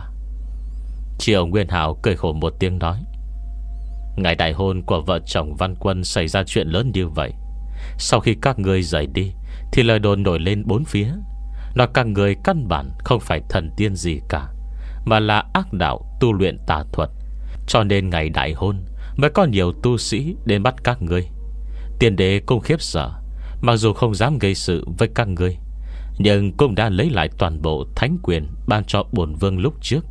Triệu Nguyên Hạo cười khổ một tiếng nói: Ngày đại hôn của vợ chồng Văn Quân xảy ra chuyện lớn như vậy. Sau khi các người rời đi thì lời đồn nổi lên bốn phía, nói các người căn bản không phải thần tiên gì cả, mà là ác đạo tu luyện tà thuật. Cho nên ngày đại hôn mới có nhiều tu sĩ đến bắt các ngươi. Tiên đế cũng khiếp sợ, mặc dù không dám gây sự với các ngươi, nhưng cũng đã lấy lại toàn bộ thánh quyền ban cho bổn vương lúc trước.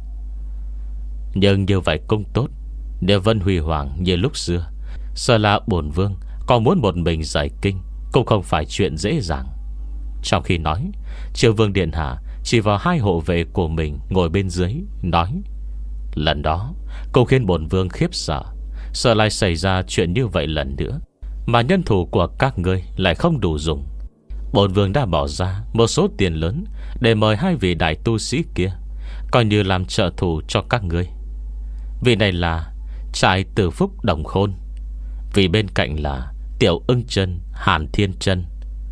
Nhưng như vậy cũng tốt. Nếu vẫn huy hoàng như lúc xưa, sợ là bổn vương còn muốn một mình giải kinh cũng không phải chuyện dễ dàng. Trong khi nói, Triều Vương điện hạ chỉ vào hai hộ vệ của mình ngồi bên dưới, nói: Lần đó cũng khiến bổn vương khiếp sợ, sợ lại xảy ra chuyện như vậy lần nữa, mà nhân thủ của các ngươi lại không đủ dùng. Bổn vương đã bỏ ra một số tiền lớn để mời hai vị đại tu sĩ kia, coi như làm trợ thủ cho các ngươi. Vị này là Trại Tử Phúc Đồng Khôn, vì bên cạnh là Tiểu Ưng Chân, Hàn Thiên Chân.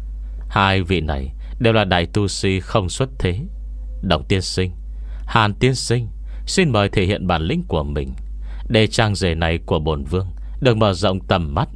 Hai vị này đều là đại tu sĩ không xuất thế. Đồng tiên sinh, Hàn tiên sinh, xin mời thể hiện bản lĩnh của mình, để trang rể này của bổn vương được mở rộng tầm mắt.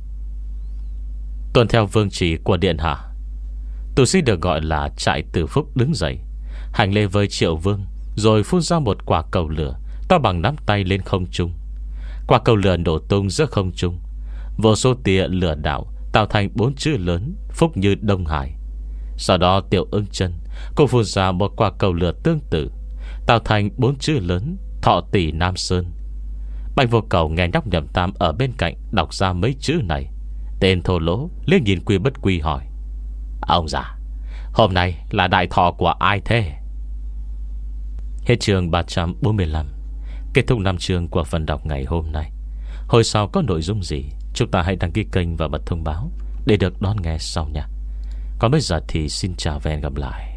Tuân theo vương chỉ của điện hạ, tu sĩ được gọi là Trại Tử Phúc đứng dậy, hành lễ với Triệu Vương, rồi phun ra một quả cầu lửa to bằng nắm tay lên không trung. Quả cầu lửa nổ tung giữa không trung, vô số tia lửa đạo tạo thành bốn chữ lớn Phúc như Đông Hải. Sau đó Tiểu Ưng Chân cũng phun ra một quả cầu lửa tương tự, tạo thành bốn chữ lớn Thọ Tỷ Nam Sơn. Bạch Vô Cầu nghe nhóc Nhậm Tam ở bên cạnh đọc ra mấy chữ này, tên thô lỗ liếc nhìn Quy Bất Quy hỏi: Ông già, Hôm nay là đại thọ của ai thế? Hết chương ba trăm bốn mươi lăm. Kết thúc năm chương của phần đọc ngày hôm nay. Hồi sau có nội dung gì, chúng ta hãy đăng ký kênh và bật thông báo để được đón nghe sau nha. Còn bây giờ thì xin chào và hẹn gặp lại.